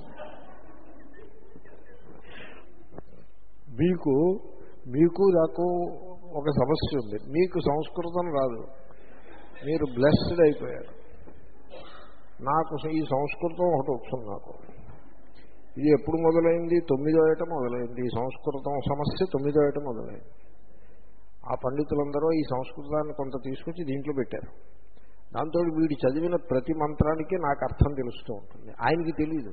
మీకు మీకు నాకు ఒక సమస్య ఉంది. మీకు సంస్కృతం రాదు, మీరు బ్లెస్డ్ అయిపోయారు. నాకు ఈ సంస్కృతం ఒకటి వస్తుంది. నాకు ఇది ఎప్పుడు మొదలైంది? తొమ్మిదో ఏట మొదలైంది. ఈ సంస్కృతం సమస్య తొమ్మిదో ఏట మొదలైంది. ఆ పండితులందరూ ఈ సంస్కృతాన్ని కొంత తీసుకొచ్చి దీంట్లో పెట్టారు. దాంతో వీడు చదివిన ప్రతి మంత్రానికి నాకు అర్థం తెలుస్తూ ఉంటుంది, ఆయనకి తెలీదు.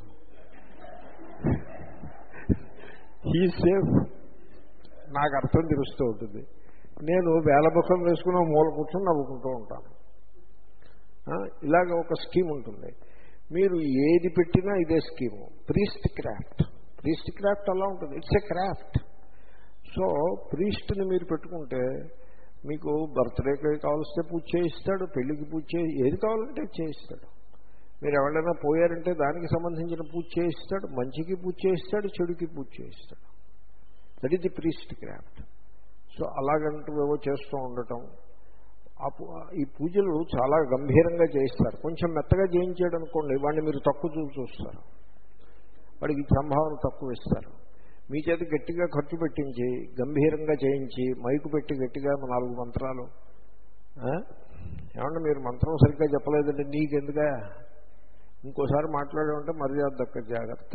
హీ సేఫ్, నాకు అర్థం తెలుస్తూ ఉంటుంది. నేను వేలముఖం వేసుకుని మూల కూర్చొని నవ్వుకుంటూ ఉంటాను. ఇలాగ ఒక స్కీమ్ ఉంటుంది. మీరు ఏది పెట్టినా ఇదే scheme. Priest craft, priest craft అలా ఉంటుంది. It's a craft. సో ప్రీస్ట్ని మీరు పెట్టుకుంటే మీకు బర్త్డేకి కావాల్స్తే పూజ చేయిస్తాడు, పెళ్లికి పూజ చేయి, ఏది కావాలంటే చేయిస్తాడు. మీరు ఎవరైనా పోయారంటే దానికి సంబంధించిన పూజ చేయిస్తాడు, మంచికి పూజ చేయిస్తాడు, చెడుకి పూజ చేయిస్తాడు. That is the priest craft. So అలాగంటూ ఏవో చేస్తూ ఉండటం. ఈ పూజలు చాలా గంభీరంగా చేయిస్తారు. కొంచెం మెత్తగా చేయించాడు అనుకోండి, వాడిని మీరు తక్కువ చూసి చూస్తారు, వాడికి సంభావన తక్కువ ఇస్తారు. మీ చేత గట్టిగా ఖర్చు పెట్టించి గంభీరంగా చేయించి మైకు పెట్టి గట్టిగా నాలుగు మంత్రాలు, ఏమన్నా మీరు మంత్రం సరిగ్గా చెప్పలేదంటే నీకెందుగా, ఇంకోసారి మాట్లాడామంటే మర్యాద దక్క, జాగ్రత్త.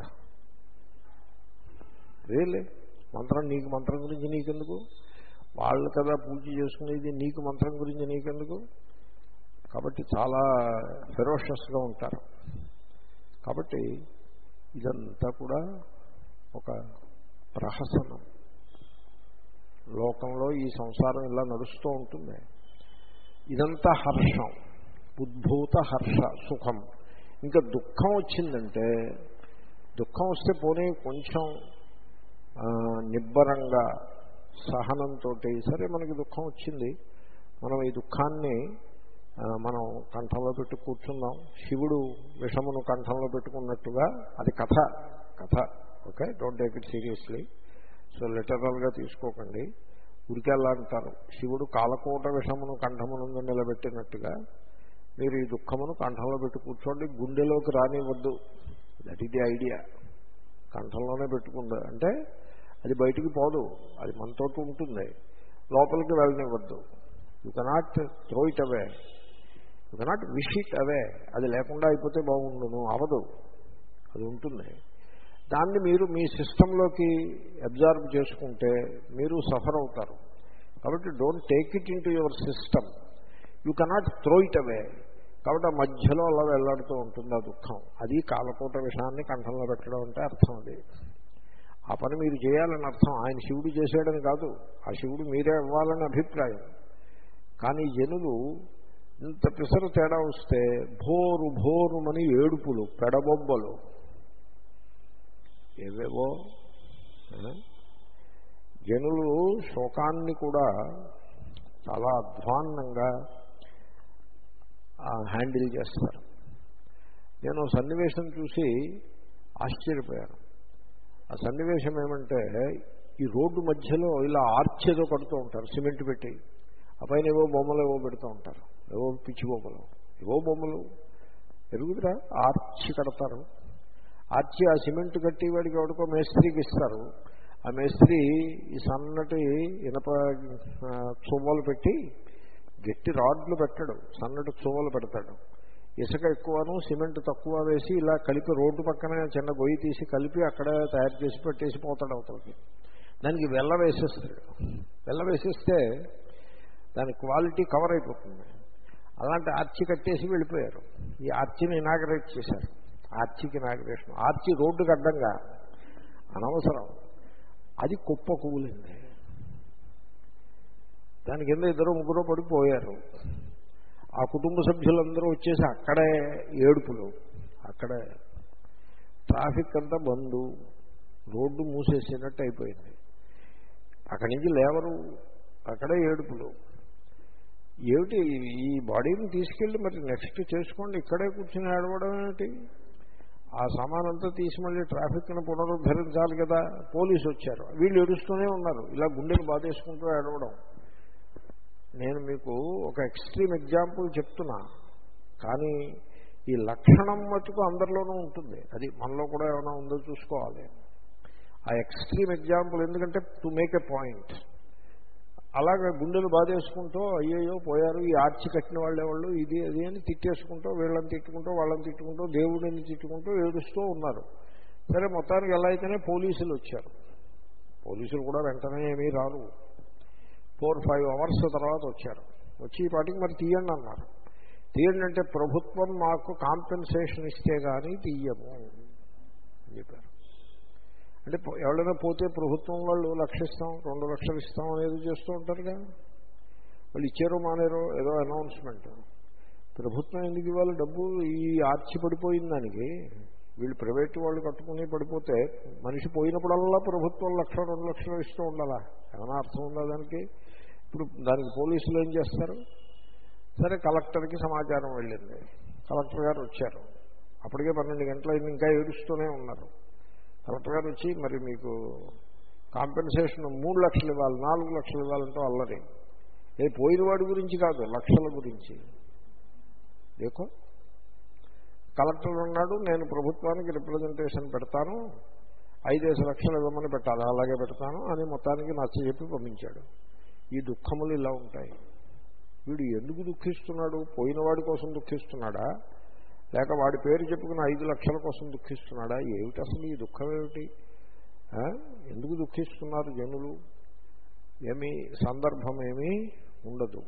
రియల్లీ మంత్రం నీకు, మంత్రం గురించి నీకెందుకు, వాళ్ళు కదా పూజ చేసుకునేది, నీకు మంత్రం గురించి నీకెందుకు. కాబట్టి చాలా ఫెరోషియస్గా ఉంటారు. కాబట్టి ఇదంతా కూడా ఒక ప్రహసనం. లోకంలో ఈ సంసారం ఇలా నడుస్తూ ఉంటుంది. ఇదంతా హర్షం, ఉద్భూత హర్ష, సుఖం. ఇంకా దుఃఖం వచ్చిందంటే, దుఃఖం వస్తే పోనీ కొంచెం నిబ్బరంగా సహనంతో, సరే మనకి దుఃఖం వచ్చింది, మనం ఈ దుఃఖాన్ని మనం కంఠంలో పెట్టి కూర్చున్నాం. శివుడు విషమును కంఠంలో పెట్టుకున్నట్టుగా అది కథ కథ okay, don't take it seriously. So లిటరల్గా తీసుకోకండి. ఉరికెల్లా అంటారు, శివుడు కాలకూట విషమును కంఠమునందు నిలబెట్టినట్టుగా మీరు ఈ దుఃఖమును కంఠంలో పెట్టి కూర్చోండి, గుండెలోకి రానివ్వద్దు. That is the idea. కంఠంలోనే పెట్టుకుంది అంటే అది బయటికి పోదు, అది మనతో ఉంటుంది, లోపలికి వెళ్ళనివ్వద్దు. You cannot throw it away, you cannot wish it away. అది లేకుండా అయిపోతే బాగుండును, అవదు, అది ఉంటుంది. దాన్ని మీరు మీ సిస్టంలోకి అబ్జర్వ్ చేసుకుంటే మీరు సఫర్ అవుతారు. కాబట్టి don't take it into your system, you cannot throw it away. కాబట్టి ఆ మధ్యలో అలా వెళ్లాడుతూ ఉంటుంది ఆ దుఃఖం. అది కాలకూట విషయాన్ని కంఠంలో పెట్టడం అంటే అర్థం. అది ఆ పని మీరు చేయాలని అర్థం. ఆయన శివుడు చేసాడని కాదు, ఆ శివుడు మీరే ఇవ్వాలని అభిప్రాయం. కానీ జనులు ఇంత పిసరు తేడా వస్తే భోరు భోరుమని ఏడుపులు, పెడబొబ్బలు, ఏవేవో. జనులు శోకాన్ని కూడా చాలా అధ్వాన్నంగా హ్యాండిల్ చేస్తారు. నేను సన్నివేశం చూసి ఆశ్చర్యపోయాను. ఆ సన్నివేశం ఏమంటే, ఈ రోడ్డు మధ్యలో ఇలా ఆర్చ్ ఏదో కడుతూ ఉంటారు సిమెంట్ పెట్టి, ఆ పైన ఏవో బొమ్మలు ఏవో పెడుతూ ఉంటారు, ఏవో పిచ్చి బొమ్మలు, ఏవో బొమ్మలు ఎరుగుదరా ఆర్చ్ కడతారు. ఆర్చి ఆ సిమెంట్ కట్టి వాడికి ఎవరికో మేస్త్రికి ఇస్తారు. ఆ మేస్త్రి ఈ సన్నటి ఇనప చువ్వలు పెట్టి, గట్టి రాడ్లు పెట్టడు, సన్నటి చువ్వలు పెడతాడు. ఇసుక ఎక్కువను సిమెంట్ తక్కువ వేసి ఇలా కలిపి రోడ్డు పక్కన చిన్న గొయ్యి తీసి కలిపి అక్కడ తయారు చేసి పెట్టేసి పోతాడు అవతలకి. దానికి వెల్ల వేసేస్తాడు. వెల్ల వేసేస్తే దాని క్వాలిటీ కవర్ అయిపోతుంది. అలాంటి ఆర్చి కట్టేసి వెళ్ళిపోయారు. ఈ ఆర్చిని ఇనాగరేట్ చేశారు. ఆర్చికి ఇనాగరేషన్, ఆర్చి రోడ్డుకి అడ్డంగా, అనవసరం. అది కుప్ప కూలింది. దాని కింద ఇద్దరు ముగ్గురు పడిపోయారు. ఆ కుటుంబ సభ్యులందరూ వచ్చేసి అక్కడే ఏడుపులు, అక్కడే ట్రాఫిక్ అంతా బందు, రోడ్డు మూసేసినట్టు అయిపోయింది. అక్కడి నుంచి లేవరు, అక్కడే ఏడుపులు. ఏమిటి ఈ బాడీని తీసుకెళ్ళి మరి నెక్స్ట్ చేసుకోండి, ఇక్కడే కూర్చుని ఏడవడం ఏమిటి? ఆ సామానంతా తీసి మళ్ళీ ట్రాఫిక్ను పునరుద్ధరించాలి కదా. పోలీసు వచ్చారు, వీళ్ళు ఏడుస్తూనే ఉన్నారు, ఇలా గుండెలు బాధేసుకుంటూ ఏడవడం. నేను మీకు ఒక ఎక్స్ట్రీమ్ ఎగ్జాంపుల్ చెప్తున్నా, కానీ ఈ లక్షణం మటుకు అందరిలోనూ ఉంటుంది. అది మనలో కూడా ఏమైనా ఉందో చూసుకోవాలి. ఆ ఎక్స్ట్రీమ్ ఎగ్జాంపుల్ ఎందుకంటే టు మేక్ ఎ పాయింట్. అలాగే గుండెలు బాధేసుకుంటూ అయ్యయ్యో పోయారు, ఈ ఆర్చి కట్టిన వాళ్ళే వాళ్ళు, ఇది అది అని తిట్టేసుకుంటూ, వీళ్ళని తిట్టుకుంటూ, వాళ్ళని తిట్టుకుంటూ, దేవుడిని తిట్టుకుంటూ ఏడుస్తూ ఉన్నారు. సరే, మొత్తానికి ఎలా అయితేనే పోలీసులు వచ్చారు. పోలీసులు కూడా వెంటనే ఏమీ రారు, ఫోర్ ఫైవ్ అవర్స్ తర్వాత వచ్చారు. వచ్చి ఈ పాటికి మరి తీయండి అన్నారు. తీయండి అంటే ప్రభుత్వం మాకు కాంపెన్సేషన్ ఇస్తే కానీ తీయము అని చెప్పారు. అంటే ఎవరైనా పోతే ప్రభుత్వం వాళ్ళు లక్ష ఇస్తాం, రెండు లక్షలు ఇస్తాం అనేది చేస్తూ ఉంటారుగా. వాళ్ళు ఇచ్చారో మానేరో ఏదో అనౌన్స్మెంట్. ప్రభుత్వం ఎందుకు ఇవ్వాలి డబ్బు? ఈ ఆర్చి పడిపోయిన దానికి వీళ్ళు ప్రైవేట్ వాళ్ళు కట్టుకుని పడిపోతే మనిషి పోయినప్పుడల్లా ప్రభుత్వం లక్ష రెండు లక్షలు ఇస్తూ ఉండాలా? ఏమైనా అర్థం ఉందా దానికి? ఇప్పుడు దానికి పోలీసులు ఏం చేస్తారు? సరే, కలెక్టర్కి సమాచారం వెళ్ళింది. కలెక్టర్ గారు వచ్చారు. అప్పటికే పన్నెండు గంటలైంది, ఇంకా ఏడుస్తూనే ఉన్నారు. కలెక్టర్ గారు వచ్చి మరి మీకు కాంపెన్సేషన్ మూడు లక్షలు ఇవ్వాలి, నాలుగు లక్షలు ఇవ్వాలంటూ అల్లరి. ఏ పోయిన వాడి గురించి కాదు, లక్షల గురించి. దేకో కలెక్టర్ ఉన్నాడు, నేను ప్రభుత్వానికి రిప్రజెంటేషన్ పెడతాను, ఐదేసి లక్షలు ఇవ్వమని పెట్టాలి, అలాగే పెడతాను అని మొత్తానికి నచ్చ చెప్పి పంపించాడు. ఈ దుఃఖములు ఇలా ఉంటాయి. వీడు ఎందుకు దుఃఖిస్తున్నాడు? పోయినవాడి కోసం దుఃఖిస్తున్నాడా, లేక వాడి పేరు చెప్పుకుని ఐదు లక్షల కోసం దుఃఖిస్తున్నాడా? ఏమిటి అసలు ఈ దుఃఖం ఏమిటి? ఎందుకు దుఃఖిస్తున్నారు జనులు? ఏమీ సందర్భం ఏమీ ఉండదు.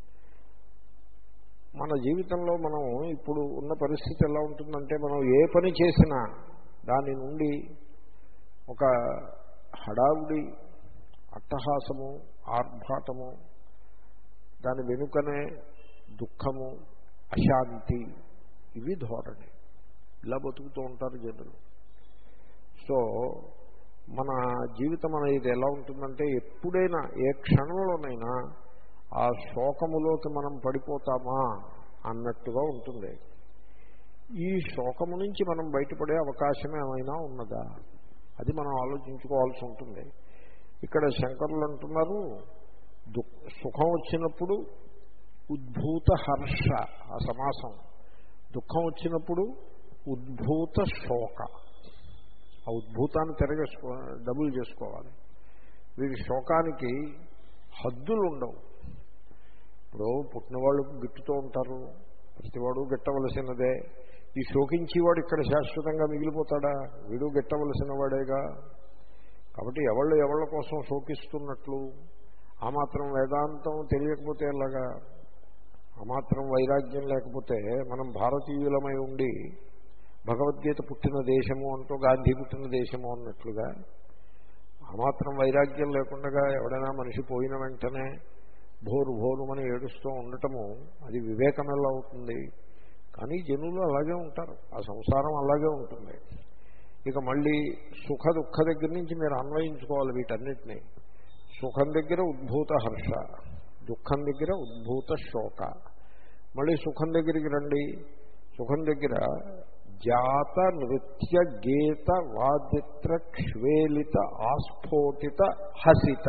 మన జీవితంలో మనం ఇప్పుడు ఉన్న పరిస్థితి ఎలా ఉంటుందంటే, మనం ఏ పని చేసినా దాని నుండి ఒక హడావుడి, అట్టహాసము, ఆర్భాటము, దాని వెనుకనే దుఃఖము, అశాంతి, ఇవి ధోరణి. ఇలా బతుకుతూ ఉంటారు జనులు. సో మన జీవితం అనేది ఎలా ఉంటుందంటే, ఎప్పుడైనా ఏ క్షణంలోనైనా ఆ శోకములోకి మనం పడిపోతామా అన్నట్టుగా ఉంటుంది. ఈ శోకము నుంచి మనం బయటపడే అవకాశం ఏమైనా ఉన్నదా? అది మనం ఆలోచించుకోవాల్సి ఉంటుంది. ఇక్కడ శంకరులు అంటున్నారు, దుఃఖ సుఖం వచ్చినప్పుడు ఉద్భూత హర్ష, ఆ సమాసం. దుఃఖం వచ్చినప్పుడు ఉద్భూత శోక, ఆ ఉద్భూతాన్ని తిరగేసుకో డబుల్ చేసుకోవాలి. వీడి శోకానికి హద్దులు ఉండవు. ఇప్పుడు పుట్టినవాళ్ళు గిట్టుతూ ఉంటారు, ప్రతివాడు గిట్టవలసినదే. ఈ శోకించేవాడు ఇక్కడ శాశ్వతంగా మిగిలిపోతాడా? వీడు గిట్టవలసిన వాడేగా. కాబట్టి ఎవళ్ళు ఎవళ్ళ కోసం శోకిస్తున్నట్లు? ఆ మాత్రం వేదాంతం తెలియకపోతే ఎలాగా? ఆ మాత్రం వైరాగ్యం లేకపోతే మనం భారతీయులమై ఉండి భగవద్గీత పుట్టిన దేశము అంటూ గాంధీ పుట్టిన దేశము అన్నట్లుగా ఆ మాత్రం వైరాగ్యం లేకుండా ఎవడైనా మనిషి పోయిన వెంటనే భోరు భోరుమని ఏడుస్తూ ఉండటము అది వివేకం ఎలా అవుతుంది? కానీ జనులు అలాగే ఉంటారు, ఆ సంసారం అలాగే ఉంటుంది. ఇక మళ్ళీ సుఖ దుఃఖ దగ్గర నుంచి మీరు అన్వయించుకోవాలి వీటన్నిటినీ. సుఖం దగ్గర ఉద్భూత హర్ష, దుఃఖం దగ్గర ఉద్భూత శోక. మళ్ళీ సుఖం దగ్గరికి రండి. సుఖం దగ్గర జాత నృత్య గీత వాదిత్ర క్షేళిత ఆస్ఫోటిత హసిత.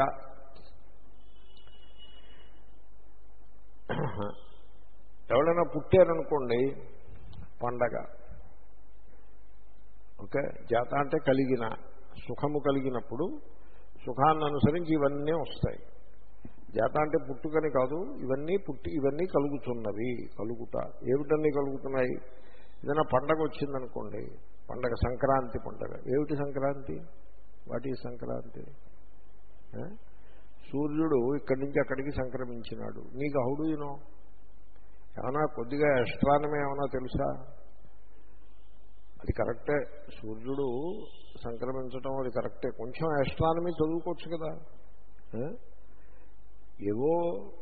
ఎవరైనా పుట్టారనుకోండి, పండగ. ఓకే, జాత అంటే కలిగిన, సుఖము కలిగినప్పుడు సుఖాన్ని అనుసరించి ఇవన్నీ వస్తాయి. జాత అంటే పుట్టుకని కాదు, ఇవన్నీ పుట్టి ఇవన్నీ కలుగుతున్నవి. కలుగుట ఏమిటన్నీ కలుగుతున్నాయి? ఏదైనా పండగ వచ్చిందనుకోండి, పండగ సంక్రాంతి పండగ. ఏమిటి సంక్రాంతి? వాటి సంక్రాంతి సూర్యుడు ఇక్కడి నుంచి అక్కడికి సంక్రమించినాడు. నీకు హౌడు యూనో ఏమైనా కొద్దిగా ఎస్ట్రానమీ ఏమైనా తెలుసా? అది కరెక్టే, సూర్యుడు సంక్రమించడం అది కరెక్టే. కొంచెం ఎస్ట్రానమీ చదువుకోవచ్చు కదా. ఏవో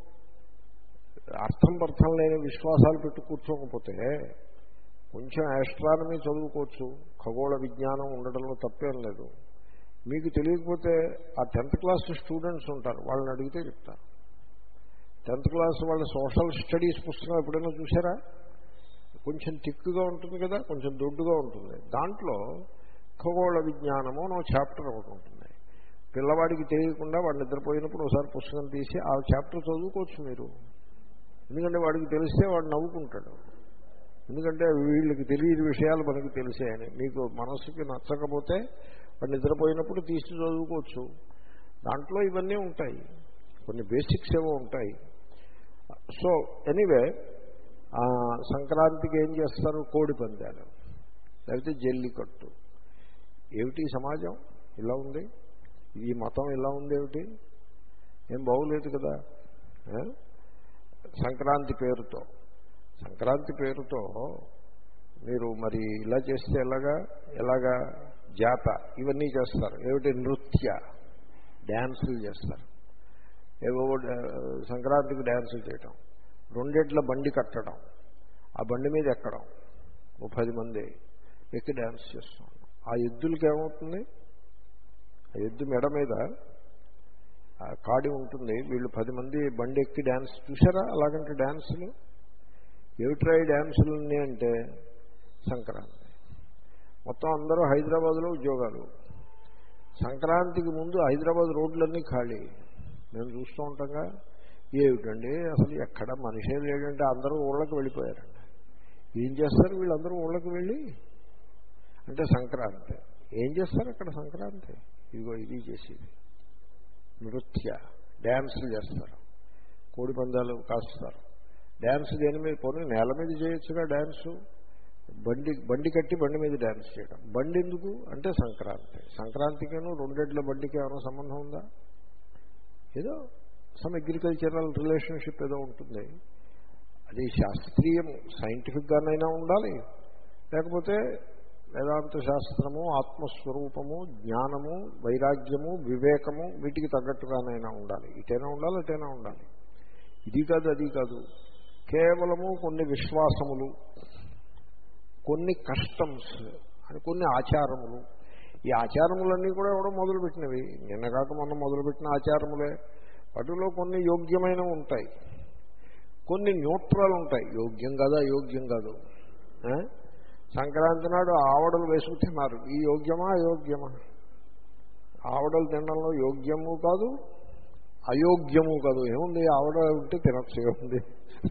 అర్థం పర్థం లేని విశ్వాసాలు పెట్టు కూర్చోకపోతే కొంచెం ఆస్ట్రానమీ చదువుకోవచ్చు. ఖగోళ విజ్ఞానం ఉండడంలో తప్పేం లేదు. మీకు తెలియకపోతే ఆ టెన్త్ క్లాస్ స్టూడెంట్స్ ఉంటారు, వాళ్ళని అడిగితే చెప్తారు. టెన్త్ క్లాస్ వాళ్ళ సోషల్ స్టడీస్ పుస్తకం ఎప్పుడైనా చూసారా? కొంచెం థిక్గా ఉంటుంది కదా, కొంచెం దొడ్డుగా ఉంటుంది. దాంట్లో ఖగోళ విజ్ఞానము నో చాప్టర్ ఒకటి ఉంటుంది. పిల్లవాడికి తెలియకుండా వాడు నిద్రపోయినప్పుడు ఒకసారి పుస్తకం తీసి ఆ చాప్టర్ చదువుకోవచ్చు మీరు. ఎందుకంటే వాడికి తెలిస్తే వాడు నవ్వుకుంటాడు. ఎందుకంటే వీళ్ళకి తెలియని విషయాలు మనకి తెలిసాయని. మీకు మనస్సుకి నచ్చకపోతే వాడు నిద్రపోయినప్పుడు తీసి చదువుకోవచ్చు. దాంట్లో ఇవన్నీ ఉంటాయి, కొన్ని బేసిక్స్ ఏవో ఉంటాయి. సో ఎనీవే, సంక్రాంతికి ఏం చేస్తారు? కోడి పందాలు, లేకపోతే జల్లికట్టు. ఏమిటి సమాజం ఇలా ఉంది? ఈ మతం ఇలా ఉంది ఏమిటి? ఏం బాగులేదు కదా. సంక్రాంతి పేరుతో సంక్రాంతి పేరుతో మీరు మరి ఇలా చేస్తే ఎలాగా ఎలాగా జాత ఇవన్నీ చేస్తారు. ఏమిటి? నృత్య డ్యాన్సులు చేస్తారు. ఏవో సంక్రాంతికి డ్యాన్సులు చేయటం, రెండేట్ల బండి కట్టడం, ఆ బండి మీద ఎక్కడం, ఓ పది మంది ఎక్కి డ్యాన్స్ చేస్తాం. ఆ ఎద్దులకి ఏమవుతుంది? ఆ ఎద్దు మెడ మీద కాడి ఉంటుంది. వీళ్ళు పది మంది బండి ఎక్కి డ్యాన్స్ చూసారా? అలాగంటే డ్యాన్సులు ఏమిట్రా ఈ డ్యాన్సులన్నీ అంటే సంక్రాంతి. మొత్తం అందరూ హైదరాబాద్లో ఉద్యోగాలు. సంక్రాంతికి ముందు హైదరాబాద్ రోడ్లన్నీ ఖాళీ. మేము చూస్తూ ఉంటాంగా. ఏమిటండి అసలు ఎక్కడ మనిషే లేదంటే అందరూ ఊళ్ళకి వెళ్ళిపోయారండి. ఏం చేస్తారు వీళ్ళందరూ ఊళ్ళకి వెళ్ళి? అంటే సంక్రాంతి. ఏం చేస్తారు అక్కడ సంక్రాంతి? ఇదిగో ఇది చేసేది నృత్య, డ్యాన్సులు చేస్తారు, కోడి పందాలు కాస్తారు. డ్యాన్స్ దేని మీద? పోనీ నేల మీద చేయొచ్చుగా డ్యాన్సు. బండి బండి కట్టి బండి మీద డ్యాన్స్ చేయడం. బండి ఎందుకు అంటే సంక్రాంతి. సంక్రాంతికేను రెండేళ్ల బండికి ఏమైనా సంబంధం ఉందా? ఏదో సమ్ అగ్రికల్చరల్ రిలేషన్షిప్ ఏదో ఉంటుంది. అది శాస్త్రీయము, సైంటిఫిక్గానైనా ఉండాలి, లేకపోతే వేదాంత శాస్త్రము, ఆత్మస్వరూపము, జ్ఞానము, వైరాగ్యము, వివేకము వీటికి తగ్గట్టుగానైనా ఉండాలి. ఇటైనా ఉండాలి, అటైనా ఉండాలి. ఇది కాదు అది కాదు. కేవలము కొన్ని విశ్వాసములు, కొన్ని కస్టమ్స్ అని, కొన్ని ఆచారములు. ఈ ఆచారములన్నీ కూడా ఎవడో మొదలుపెట్టినవి, నిన్నగాక మొన్న మొదలుపెట్టిన ఆచారములే. వాటిలో కొన్ని యోగ్యమైనవి ఉంటాయి, కొన్ని న్యూట్రల్ ఉంటాయి. యోగ్యం కాదు, అయోగ్యం కాదు. సంక్రాంతి నాడు ఆవడలు వేసుకుతున్నారు. ఈ యోగ్యమా అయోగ్యమా? ఆవడలు తినడంలో యోగ్యము కాదు, అయోగ్యము కాదు. ఏముంది? ఆవడ ఉంటే తినచ్చు, ఏముంది?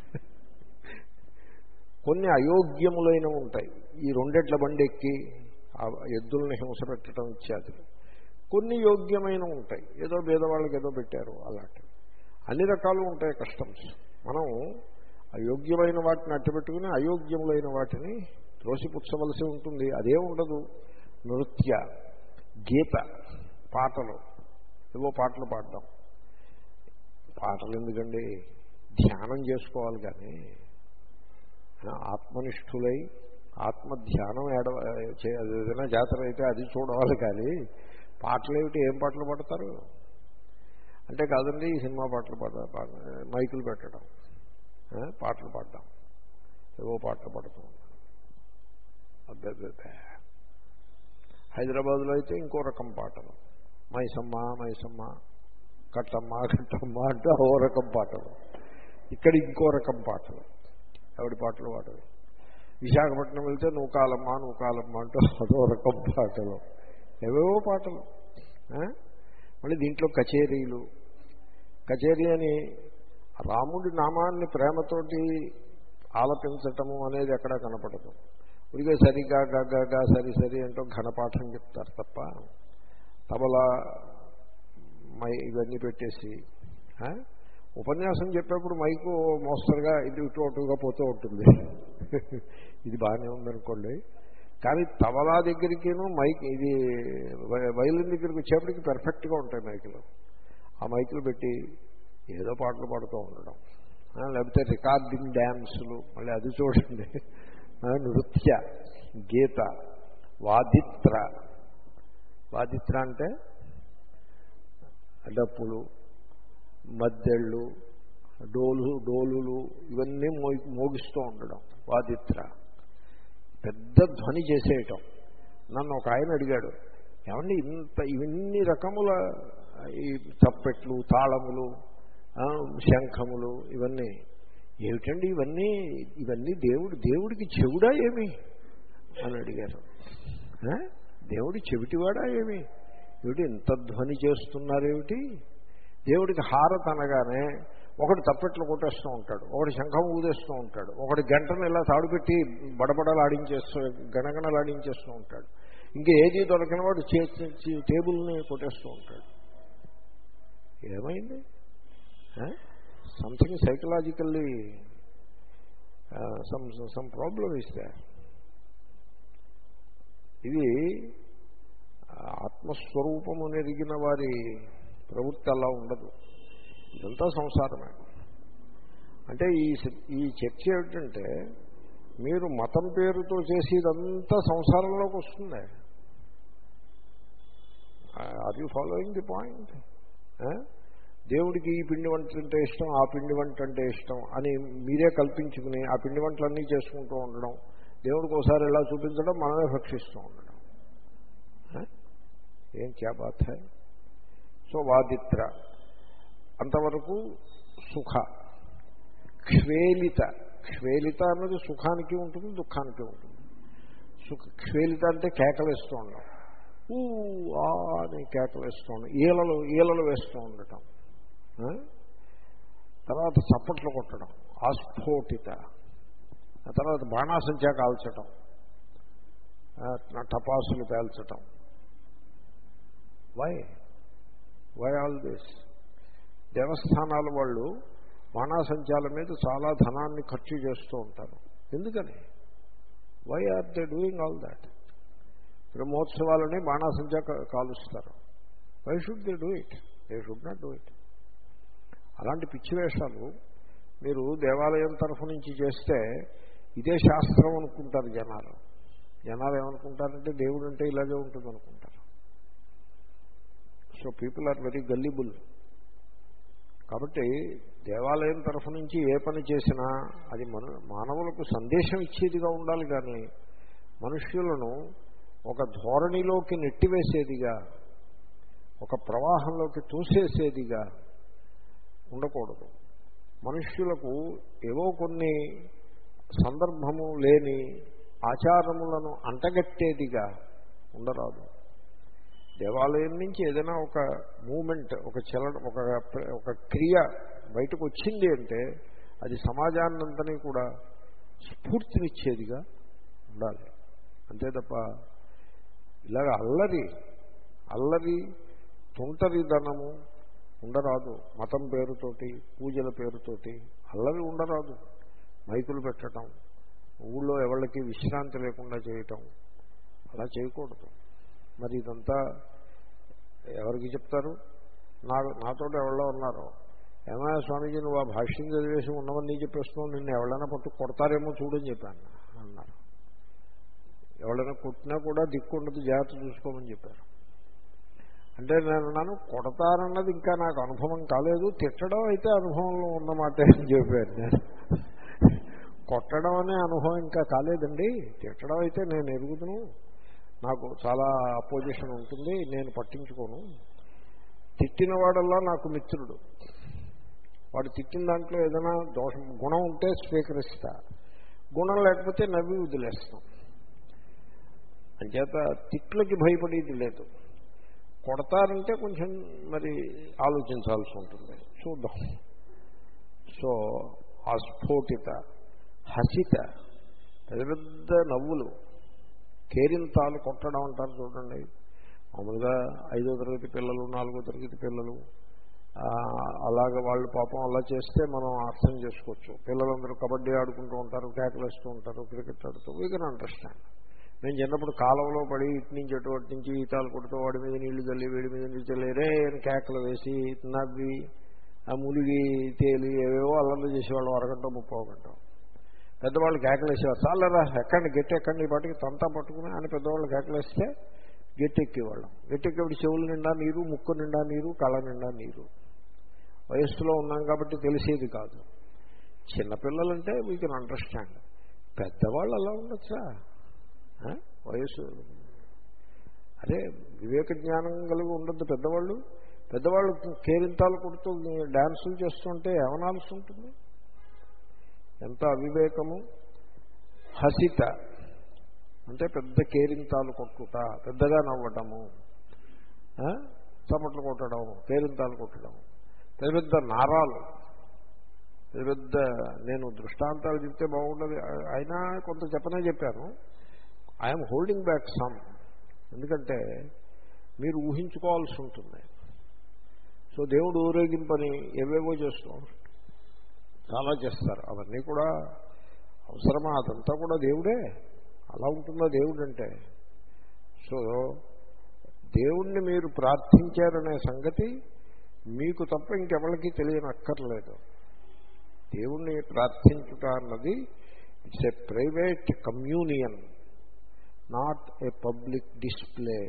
కొన్ని అయోగ్యములైనవి ఉంటాయి. ఈ రెండెట్ల బండి ఎక్కి ఎద్దుల్ని హింస పెట్టడం ఇత్యాదులు. కొన్ని యోగ్యమైన ఉంటాయి, ఏదో పేదవాళ్ళకి ఏదో పెట్టారు, అలాంటివి అన్ని రకాలు ఉంటాయి కస్టమ్స్. మనం అయోగ్యమైన వాటిని అట్టపెట్టుకుని అయోగ్యములైన వాటిని త్రోసిపుచ్చవలసి ఉంటుంది. అదే ఉండదు. నృత్య, గీత, పాటలు, ఏవో పాటలు పాడడం. పాటలు ఎందుకండి, ధ్యానం చేసుకోవాలి. కానీ ఆత్మనిష్ఠులై ఆత్మధ్యానం ఏడ ఏదైనా జాతర అయితే అది చూడవాలి. కానీ పాటలు ఏమిటి, ఏం పాటలు పాడతారు అంటే కాదండి, సినిమా పాటలు పాడ మైకులు పెట్టడం, పాటలు పాడడం, ఏవో పాటలు పాడుతూ ఉంటాం. అబ్బే, హైదరాబాద్లో అయితే ఇంకో రకం పాటలు, మైసమ్మ మైసమ్మ, కట్టమ్మ కట్టమ్మ అంటే ఓ రకం పాటలు. ఇక్కడ ఇంకో రకం పాటలు, ఎవడి పాటలు పాటలు. విశాఖపట్నం వెళ్తే నూకాలమ్మ నూకాలమ్మ అంటూ అదో రకం పాటలు, ఏవేవో పాటలు. మళ్ళీ దీంట్లో కచేరీలు. కచేరీ అని రాముడి నామాన్ని ప్రేమతోటి ఆలపించటము అనేది ఎక్కడా కనపడదు. ఉడిగా సరిగా గగా సరి సరి అంటూ ఘనపాఠం చెప్తారు తప్ప తబలా మై ఇవన్నీ పెట్టేసి ఉపన్యాసం చెప్పేప్పుడు మైకు మోస్తరుగా ఇటు ఇటు అటుగా పోతూ ఉంటుంది. ఇది బాగానే ఉందనుకోండి. కానీ తబలా దగ్గరికిను మైక్ ఇది వైలిన్ దగ్గరికి వచ్చేప్పటికి పెర్ఫెక్ట్గా ఉంటాయి మైకులు. ఆ మైకులు పెట్టి ఏదో పాటలు పాడుతూ ఉండడం, లేకపోతే రికార్డింగ్ డ్యాన్సులు, మళ్ళీ అది చూడండి. నృత్య, గీత, వాదిత్ర. వాదిత్ర అంటే డప్పులు, మద్దెళ్ళు, డోలు డోలులు ఇవన్నీ మో మోగిస్తూ ఉండడం వాదిత్ర. పెద్ద ధ్వని చేసేయటం. నన్ను ఒక ఆయన అడిగాడు, ఏమండి ఇంత ఇవన్నీ రకముల ఈ తప్పెట్లు, తాళములు, శంఖములు ఇవన్నీ ఏమిటండి, ఇవన్నీ ఇవన్నీ దేవుడు దేవుడికి చెవుడా ఏమి అని అడిగారు. దేవుడి చెవిటివాడా ఏమి, ఏమిటి ఇంత ధ్వని చేస్తున్నారేమిటి? దేవుడికి హారతి అనగానే ఒకడు తప్పెట్లు కొట్టేస్తూ ఉంటాడు, ఒకటి శంఖం ఊదేస్తూ ఉంటాడు, ఒకటి గంటను ఇలా తాడుపెట్టి బడబడలు ఆడించేస్తూ గణగణలు ఆడించేస్తూ ఉంటాడు, ఇంకా ఏది దొరకిన వాడు టేబుల్ని కొట్టేస్తూ ఉంటాడు. ఏమైంది? Something psychologically some some problem ఇస్తే. ఇది ఆత్మస్వరూపము నెరిగిన వారి ప్రవృత్తి అలా ఉండదు. ఇదంతా సంసారమే. అంటే ఈ ఈ చర్చ ఏమిటంటే, మీరు మతం పేరుతో చేసేదంతా సంసారంలోకి వస్తుంది. Are you following the point? దేవుడికి ఈ పిండి వంట అంటే ఇష్టం, ఆ పిండి వంట అంటే ఇష్టం అని మీరే కల్పించుకుని ఆ పిండి వంటలన్నీ చేసుకుంటూ ఉండడం, దేవుడికి ఒకసారి ఇలా చూపించడం, మనమే భక్షిస్తూ ఉండడం. ఏం క్యా బాత్ హై. సో వాదిత్ర అంతవరకు సుఖ. క్షేళిత. క్షేళిత అన్నది సుఖానికి ఉంటుంది, దుఃఖానికి ఉంటుంది. సుఖ క్షేళిత అంటే కేకలేస్తూ ఉండడం, ఊ ఆ అని కేకలేస్తూ ఉండడం, ఈలలు ఈలలు వేస్తూ ఉండటం, తర్వాత చప్పట్లు కొట్టడం, ఆస్ఫోటిత, ఆ తర్వాత బాణాసంచా కాల్చటం, టపాసులు పేల్చటం. Why why all this? దేవస్థానాల వాళ్ళు బాణాసంచాల మీద చాలా ధనాన్ని ఖర్చు చేస్తూ ఉంటారు. ఎందుకని? Why are they doing all that? బ్రహ్మోత్సవాలని బాణాసంచా కాలుస్తారు. Why should they do it? They should not do it. అలాంటి పిచ్చి వేషాలు మీరు దేవాలయం తరఫు నుంచి చేస్తే ఇదే శాస్త్రం అనుకుంటారు జనాలు. జనాలు ఏమనుకుంటారంటే దేవుడు అంటే ఇలాగే ఉంటుంది అనుకుంటారు. So people are very gullible. కాబట్టి దేవాలయం తరఫు నుంచి ఏ పని చేసినా అది మన మానవులకు సందేశం ఇచ్చేదిగా ఉండాలి, కానీ మనుష్యులను ఒక ధోరణిలోకి నెట్టివేసేదిగా, ఒక ప్రవాహంలోకి తోసేసేదిగా ఉండకూడదు. మనుష్యులకు ఏవో కొన్ని సందర్భము లేని ఆచారములను అంటగట్టేదిగా ఉండరాదు. దేవాలయం నుంచి ఏదైనా ఒక మూమెంట్, ఒక చలన, ఒక ఒక క్రియ బయటకు వచ్చింది అంటే అది సమాజాన్నంతని కూడా స్ఫూర్తినిచ్చేదిగా ఉండాలి. అంతే తప్ప ఇలాగ అల్లరి అల్లరి తుంటరిదనము ఉండరాదు. మతం పేరుతోటి, పూజల పేరుతోటి అల్లరి ఉండరాదు. మైకులు పెట్టడం, ఊళ్ళో ఎవరికి విశ్రాంతి లేకుండా చేయటం, అలా చేయకూడదు. మరి ఇదంతా ఎవరికి చెప్తారు? నా నాతో ఎవరో ఉన్నారు, ఏమైనా స్వామీజీ నువ్వు ఆ భాష్యం చదివేసి ఉన్నవన్నీ చెప్పేస్తున్నావు, నిన్ను ఎవరైనా పట్టు కొడతారేమో చూడని చెప్పాను అన్నారు. ఎవరైనా కొట్టినా కూడా దిక్కుండదు, జాగ్రత్త చూసుకోమని చెప్పారు. అంటే నేను అన్నాను, కొడతారన్నది ఇంకా నాకు అనుభవం కాలేదు, తిట్టడం అయితే అనుభవంలో ఉన్నమాట అని చెప్పాను. నేను కొట్టడం అనే అనుభవం ఇంకా కాలేదండి, తిట్టడం అయితే నేను ఎరుగుదును, నాకు చాలా అపోజిషన్ ఉంటుంది, నేను పట్టించుకోను. తిట్టిన వాడల్లా నాకు మిత్రుడు. వాడు తిట్టిన దాంట్లో ఏదైనా దోషం గుణం ఉంటే స్వీకరిస్తా, గుణం లేకపోతే నవ్వి వదిలేస్తాం. అంచేత తిట్లకి భయపడేది లేదు. కొడతారంటే కొంచెం మరి ఆలోచించాల్సి ఉంటుంది, చూద్దాం. సో ఆస్ఫోటిత హసిత పెద్ద పెద్ద నవ్వులు, కేరింతాలు కొట్టడం అంటారు చూడండి. మామూలుగా ఐదో తరగతి పిల్లలు, నాలుగో తరగతి పిల్లలు అలాగ వాళ్ళు పాపం అలా చేస్తే మనం అర్థం చేసుకోవచ్చు. పిల్లలందరూ కబడ్డీ ఆడుకుంటూ ఉంటారు, కేకలేస్తూ ఉంటారు, క్రికెట్ ఆడుతూ, వీ కెన్ అండర్స్టాండ్. నేను చిన్నప్పుడు కాలంలో పడి ఇటు నుంచి అటు అటు నుంచి ఈతాలు కొడుతూ వాడి మీద నీళ్లు చల్లి వీడి మీద నీళ్ళు చల్లి రే అని కేకలు వేసి నవ్వి ఆ ములిగి తేలి ఏవేవో అల్లర్లు చేసేవాళ్ళు అరగంట ముప్పో గంట. పెద్దవాళ్ళు కేకలు వేసేవారు, చాలరా ఎక్కండి గట్టి ఎక్కండి ఈ పాటికి తంతా పట్టుకుని అని పెద్దవాళ్ళు కేకలేస్తే గట్టెక్కేవాళ్ళం. గట్టెక్కేప్పుడు చెవుల నిండా నీరు, ముక్కు నిండా నీరు, కళ్ళ నిండా నీరు. వయస్సులో ఉన్నాం కాబట్టి తెలిసేది కాదు. చిన్నపిల్లలంటే వీ కెన్ అండర్స్టాండ్. పెద్దవాళ్ళు అలా ఉండొచ్చా? వయస్సు అదే వివేక జ్ఞానం కలిగి ఉండద్దు పెద్దవాళ్ళు. పెద్దవాళ్ళు కేరింతాలు కొడుతూ డ్యాన్సులు చేస్తుంటే ఏమనాల్సి ఉంటుంది? ఎంత అవివేకము. హసిత అంటే పెద్ద కేరింతాలు కొట్టుట, పెద్దగా నవ్వటము, చప్పట్లు కొట్టడం, కేరింతాలు కొట్టడం, పెద్ద పెద్ద నారాలు, పెద్ద పెద్ద నేను దృష్టాంతాలు చెప్తే బాగుండదు, అయినా కొంత చెప్పనే చెప్పాను. ఐఎమ్ హోల్డింగ్ బ్యాక్ సమ్, ఎందుకంటే మీరు ఊహించుకోవాల్సి ఉంటుంది. సో దేవుడు ఊరేగింపని ఏవేవో చేస్తూ చాలా చేస్తారు. అవన్నీ కూడా అవసరమా? అదంతా కూడా దేవుడే. అలా ఉంటుందా దేవుడు అంటే? సో దేవుణ్ణి మీరు ప్రార్థించారనే సంగతి మీకు తప్ప ఇంకెవరికి తెలియనక్కర్లేదు. దేవుణ్ణి ప్రార్థించుట అన్నది it's a private communion, not a public display.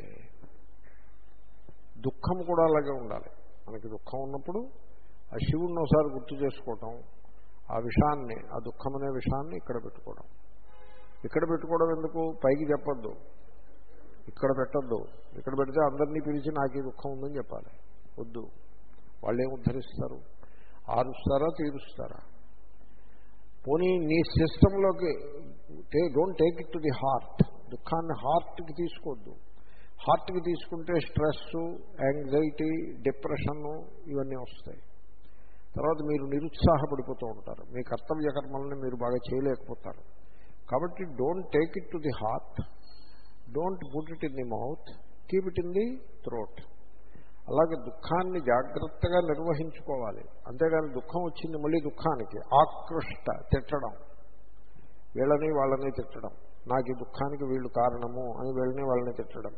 దుఃఖం కూడా అలాగే ఉండాలి. మనకి దుఃఖం ఉన్నప్పుడు ఆ శివుణ్ణి ఒకసారి గుర్తు చేసుకోవటం, ఆ విషయాన్ని, ఆ దుఃఖం అనే విషయాన్ని ఇక్కడ పెట్టుకోవడం. ఇక్కడ పెట్టుకోవడం ఎందుకు? పైకి చెప్పద్దు, ఇక్కడ పెట్టద్దు. ఇక్కడ పెడితే అందరినీ పిలిచి నాకు ఈ దుఃఖం ఉందని చెప్పాలి. వద్దు. వాళ్ళేం ఉద్ధరిస్తారు? ఆరుస్తారా, తీరుస్తారా? పోనీ నీ సిస్టంలోకి don't take it to the heart. దుఃఖాన్ని హార్ట్కి తీసుకోవద్దు. హార్ట్కి తీసుకుంటే స్ట్రెస్, యాంగ్జైటీ, డిప్రెషను ఇవన్నీ వస్తాయి. తర్వాత మీరు నిరుత్సాహపడిపోతూ ఉంటారు, మీ కర్తవ్య కర్మల్ని మీరు బాగా చేయలేకపోతారు. కాబట్టి don't take it to the heart, don't put it in the mouth, keep it in the throat. అలాగే దుఃఖాన్ని జాగ్రత్తగా నిర్వహించుకోవాలి. అంతేగాని దుఃఖం వచ్చింది మళ్ళీ దుఃఖానికి ఆకృష్ట తిట్టడం, వీళ్ళని వాళ్ళని తిట్టడం, నాకు ఈ దుఃఖానికి వీళ్ళు కారణము అని వీళ్ళని వాళ్ళని తిట్టడం.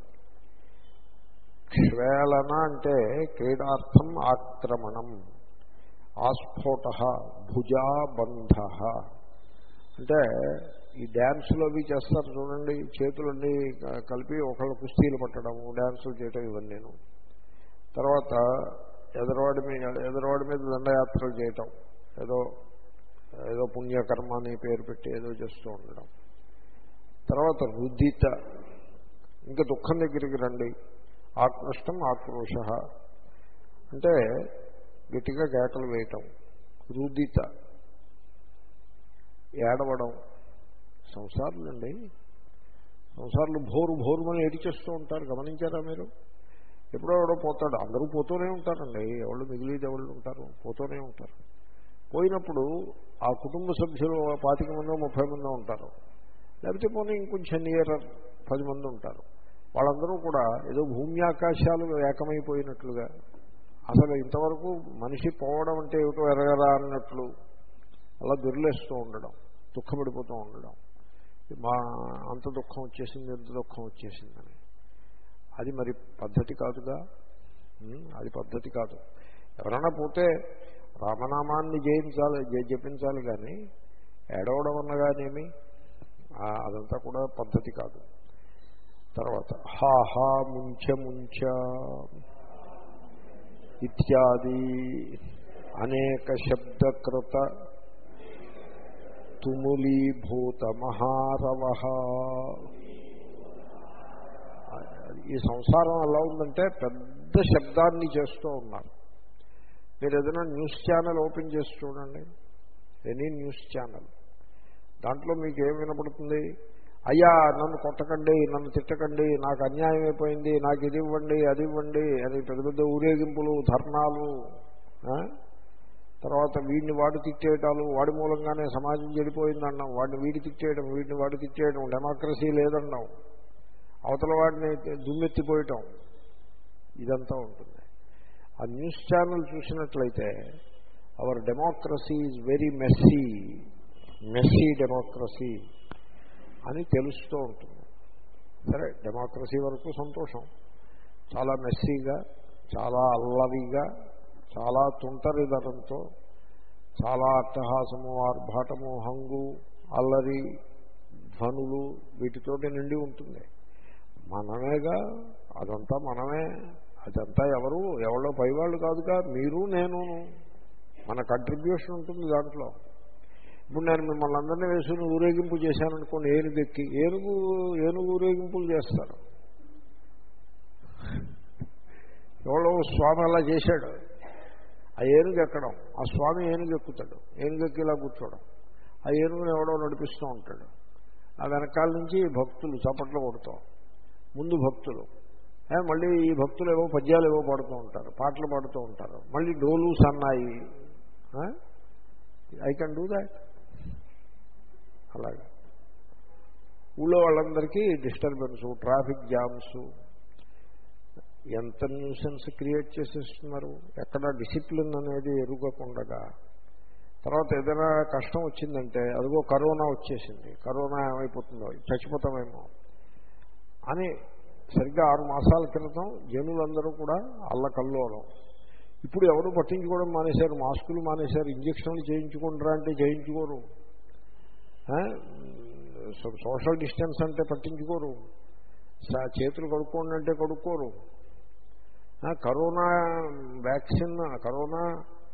శ్వేలన అంటే క్రీడార్థం ఆక్రమణం. ఆస్ఫోట భుజాబంధ అంటే ఈ డ్యాన్సులు అవి చేస్తారు చూడండి, చేతులన్నీ కలిపి ఒకళ్ళు కుస్తీలు పట్టడము, డ్యాన్సులు చేయటం ఇవన్నీ. తర్వాత ఎదరవాడి మీద ఎదరవాడి మీద దండయాత్రలు చేయటం, ఏదో ఏదో పుణ్యకర్మ అని పేరు పెట్టి ఏదో చేస్తూ ఉండడం. తర్వాత రుదిత, ఇంకా దుఃఖం దగ్గరికి రండి. ఆకృష్టం ఆక్రోశ అంటే గట్టిగా కేకలు వేయటం. రుదిత ఏడవడం. సంసారులు అండి, సంసారులు భోరు భోరుమని ఏడిచేస్తూ ఉంటారు. గమనించారా మీరు? ఎప్పుడో ఎవడో పోతాడు, అందరూ పోతూనే ఉంటారండి, ఎవరు మిగిలిది ఎవరు ఉంటారు, పోతూనే ఉంటారు. పోయినప్పుడు ఆ కుటుంబ సభ్యులు పాతిక మందో ముప్పై మందో ఉంటారు, లేకపోతే పోనీ ఇంకొంచెం నియర్ పది మంది ఉంటారు. వాళ్ళందరూ కూడా ఏదో భూమి ఆకాశాలు ఏకమైపోయినట్లుగా, అసలు ఇంతవరకు మనిషి పోవడం అంటే ఏమిటో ఎరగరా అన్నట్లు అలా దొరిలేస్తూ ఉండడం, దుఃఖపడిపోతూ ఉండడం, మా అంత దుఃఖం వచ్చేసింది ఎంత దుఃఖం వచ్చేసిందని. అది మరి పద్ధతి కాదుగా, అది పద్ధతి కాదు. ఎవరైనా పోతే రామనామాన్ని జయించాలి జపించాలి కానీ ఏడవడం అన్నగానేమి అదంతా కూడా పద్ధతి కాదు. తర్వాత హా హా ముంచ ముంచ ఇత్యాది అనేక శబ్దకృత తుములీభూత మహారవ. ఈ సంసారం ఎలా ఉందంటే పెద్ద శబ్దాన్ని చేస్తూ ఉన్నారు. మీరు ఏదైనా న్యూస్ ఛానల్ ఓపెన్ చేసి చూడండి, ఎనీ న్యూస్ ఛానల్, దాంట్లో మీకు ఏం వినపడుతుంది? అయ్యా నన్ను కొట్టకండి, నన్ను తిట్టకండి, నాకు అన్యాయం అయిపోయింది, నాకు ఇది ఇవ్వండి అది ఇవ్వండి అని పెద్ద పెద్ద ఊరేగింపులు, ధర్నాలు, తర్వాత వీడిని వాడు తిట్టేయటాలు, వాడి మూలంగానే సమాజం చెడిపోయిందన్నాం, వాడిని వీడి తిట్టేయడం, వీడిని వాడు తిట్టేయడం, డెమోక్రసీ లేదన్నాం, అవతల వాడిని దుమ్మెత్తిపోయటం, ఇదంతా ఉంటుంది. ఆ న్యూస్ ఛానల్ చూసినట్లయితే our democracy is very messy messy democracy అని తెలుస్తూ ఉంటుంది. సరే, డెమోక్రసీ వరకు సంతోషం. చాలా మెస్సీగా, చాలా అల్లరిగా, చాలా తుంటరిదనంతో, చాలా అట్టహాసము, ఆర్భాటము, హంగు, అల్లరి, ధ్వనులు వీటితోటి నిండి ఉంటుంది. మనమేగా, అదంతా మనమే. అదంతా ఎవరు ఎవరో పైవాళ్ళు కాదుగా, మీరు నేను, మన కంట్రిబ్యూషన్ ఉంటుంది దాంట్లో. ఇప్పుడు నేను మిమ్మల్ని అందరినీ వేసుకుని ఊరేగింపు చేశాననుకోండి, ఏనుగెక్కి, ఏనుగు ఏనుగు ఊరేగింపులు చేస్తారు. ఎవరో స్వామి అలా చేశాడు, ఆ ఏనుగు ఎక్కడం, ఆ స్వామి ఏనుగు ఎక్కుతాడు, ఏనుగెక్కి ఇలా కూర్చోవడం, ఆ ఏనుగుని ఎవడో నడిపిస్తూ ఉంటాడు, ఆ వెనకాల నుంచి భక్తులు చప్పట్లు కొడతాం, ముందు భక్తులు, మళ్ళీ ఈ భక్తులు ఏవో పద్యాలు ఏవో పాడుతూ ఉంటారు, పాటలు పాడుతూ ఉంటారు, మళ్ళీ డోలు సన్నాయి. I can do that. అలాగే ఊళ్ళో వాళ్ళందరికీ డిస్టర్బెన్స్, ట్రాఫిక్ జామ్స్, ఎంత న్యూసెన్స్ క్రియేట్ చేసేస్తున్నారు. ఎక్కడ డిసిప్లిన్ అనేది ఎరుగకుండగా. తర్వాత ఏదైనా కష్టం వచ్చిందంటే అదిగో కరోనా వచ్చేసింది, కరోనా ఏమైపోతుందో, చచ్చిపోతామేమో అని సరిగ్గా ఆరు మాసాల క్రితం జనులందరూ కూడా అల్లకల్లోలం. ఇప్పుడు ఎవరు పట్టించుకోవడం మానేశారు, మాస్కులు మానేశారు, ఇంజక్షన్లు చేయించుకుంటారా అంటే చేయించుకోరు, సోషల్ డిస్టెన్స్ అంటే పట్టించుకోరు, చేతులు కడుక్కోండి అంటే కడుక్కోరు. కరోనా వ్యాక్సిన్, కరోనా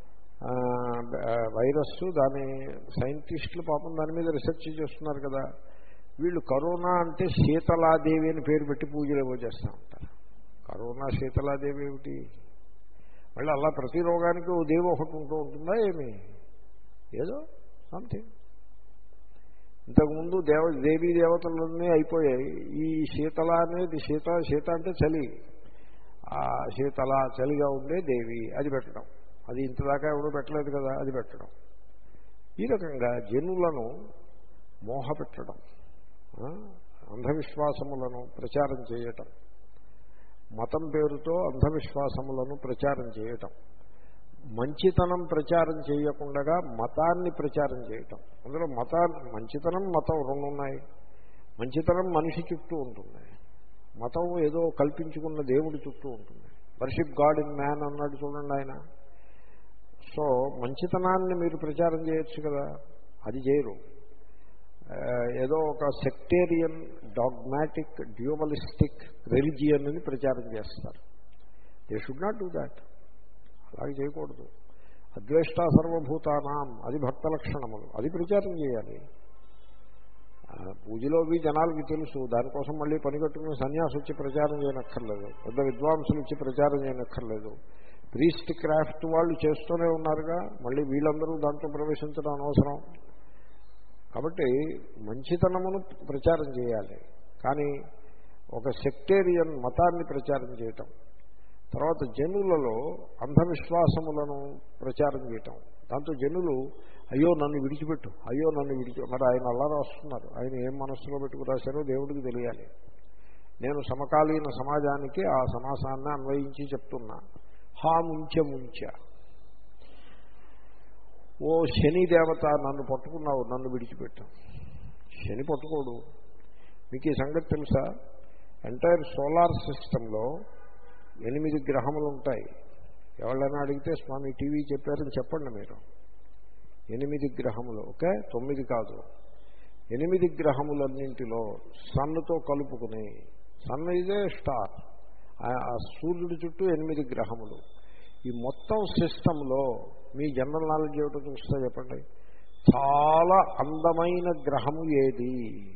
వైరస్, దాని సైంటిస్టులు పాపం దాని మీద రీసెర్చ్ చేస్తున్నారు కదా, వీళ్ళు కరోనా అంటే శీతలాదేవి అని పేరు పెట్టి పూజలు ఏవో చేస్తూ ఉంటారు. కరోనా శీతలాదేవి ఏమిటి? మళ్ళీ అలా ప్రతి రోగానికి ఓ దేవి ఒకటి ఉంటూ ఉంటుందా ఏమి? ఏదో సంథింగ్. ఇంతకుముందు దేవ దేవీ దేవతలన్నీ అయిపోయాయి. ఈ శీతల అనేది, శీత శీత అంటే చలి, ఆ శీతల చలిగా ఉండే దేవి అది పెట్టడం, అది ఇంతదాకా ఎవడూ పెట్టలేదు కదా, అది పెట్టడం. ఈ రకంగా జనులను మోహ పెట్టడం, అంధవిశ్వాసములను ప్రచారం చేయటం, మతం పేరుతో అంధవిశ్వాసములను ప్రచారం చేయటం, మంచితనం ప్రచారం చేయకుండా మతాన్ని ప్రచారం చేయటం. అందులో మతాన్ని, మంచితనం మతం రెండు ఉన్నాయి. మంచితనం మనిషి చుట్టూ ఉంటుంది, మతం ఏదో కల్పించుకున్న దేవుడి చుట్టూ ఉంటుంది. వర్షిప్ గాడ్ ఇన్ మ్యాన్ అన్నాడు చూడండి ఆయన. సో మంచితనాన్ని మీరు ప్రచారం చేయొచ్చు కదా, అది చేయరు. ఏదో ఒక సెక్టేరియన్, డాగ్మాటిక్, డ్యూవలిస్టిక్ రిలిజియన్ అని ప్రచారం చేస్తారు. They should not do that. అలాగే చేయకూడదు. అద్వేష్టా సర్వభూతానాం, అది భక్త లక్షణములు, అది ప్రచారం చేయాలి. పూజలో అవి జనాలకి తెలుసు, దానికోసం మళ్ళీ పని కట్టుకుని సన్యాసి వచ్చి ప్రచారం చేయనక్కర్లేదు, పెద్ద విద్వాంసులు వచ్చి ప్రచారం చేయనక్కర్లేదు. ప్రీస్ట్ క్రాఫ్ట్ వాళ్ళు చేస్తూనే ఉన్నారుగా, మళ్ళీ వీళ్ళందరూ దాంట్లో ప్రవేశించడం అనవసరం. కాబట్టి మంచితనమును ప్రచారం చేయాలి, కానీ ఒక సెక్టేరియన్ మతాన్ని ప్రచారం చేయటం, తర్వాత జనులలో అంధవిశ్వాసములను ప్రచారం చేయటం, దాంతో జనులు అయ్యో నన్ను విడిచిపెట్టు, అయ్యో నన్ను విడిచి, మరి ఆయన అలా రాస్తున్నారు, ఆయన ఏం మనస్సులో పెట్టుకు రాశారో దేవుడికి తెలియాలి. నేను సమకాలీన సమాజానికి ఆ సమాసాన్ని అన్వయించి చెప్తున్నా. హా ముంచ ముంచ, ఓ శని దేవత నన్ను పట్టుకున్నావు, నన్ను విడిచిపెట్టు. శని పట్టుకోడు. మీకు ఈ సంగతి తెలుసా? ఎంటైర్ సోలార్ సిస్టంలో ఎనిమిది గ్రహములు ఉంటాయి. ఎవరైనా అడిగితే స్వామి టీవీ చెప్పారని చెప్పండి మీరు. ఎనిమిది గ్రహములు, ఓకే, తొమ్మిది కాదు. ఎనిమిది గ్రహములన్నింటిలో సన్నుతో కలుపుకుని, సన్ ఇదే స్టార్, ఆ సూర్యుడి చుట్టూ ఎనిమిది గ్రహములు. ఈ మొత్తం సిస్టంలో మీ జనరల్ నాలెడ్జ్ ఏమిటో చూస్తా చెప్పండి. చాలా అందమైన గ్రహము ఏది?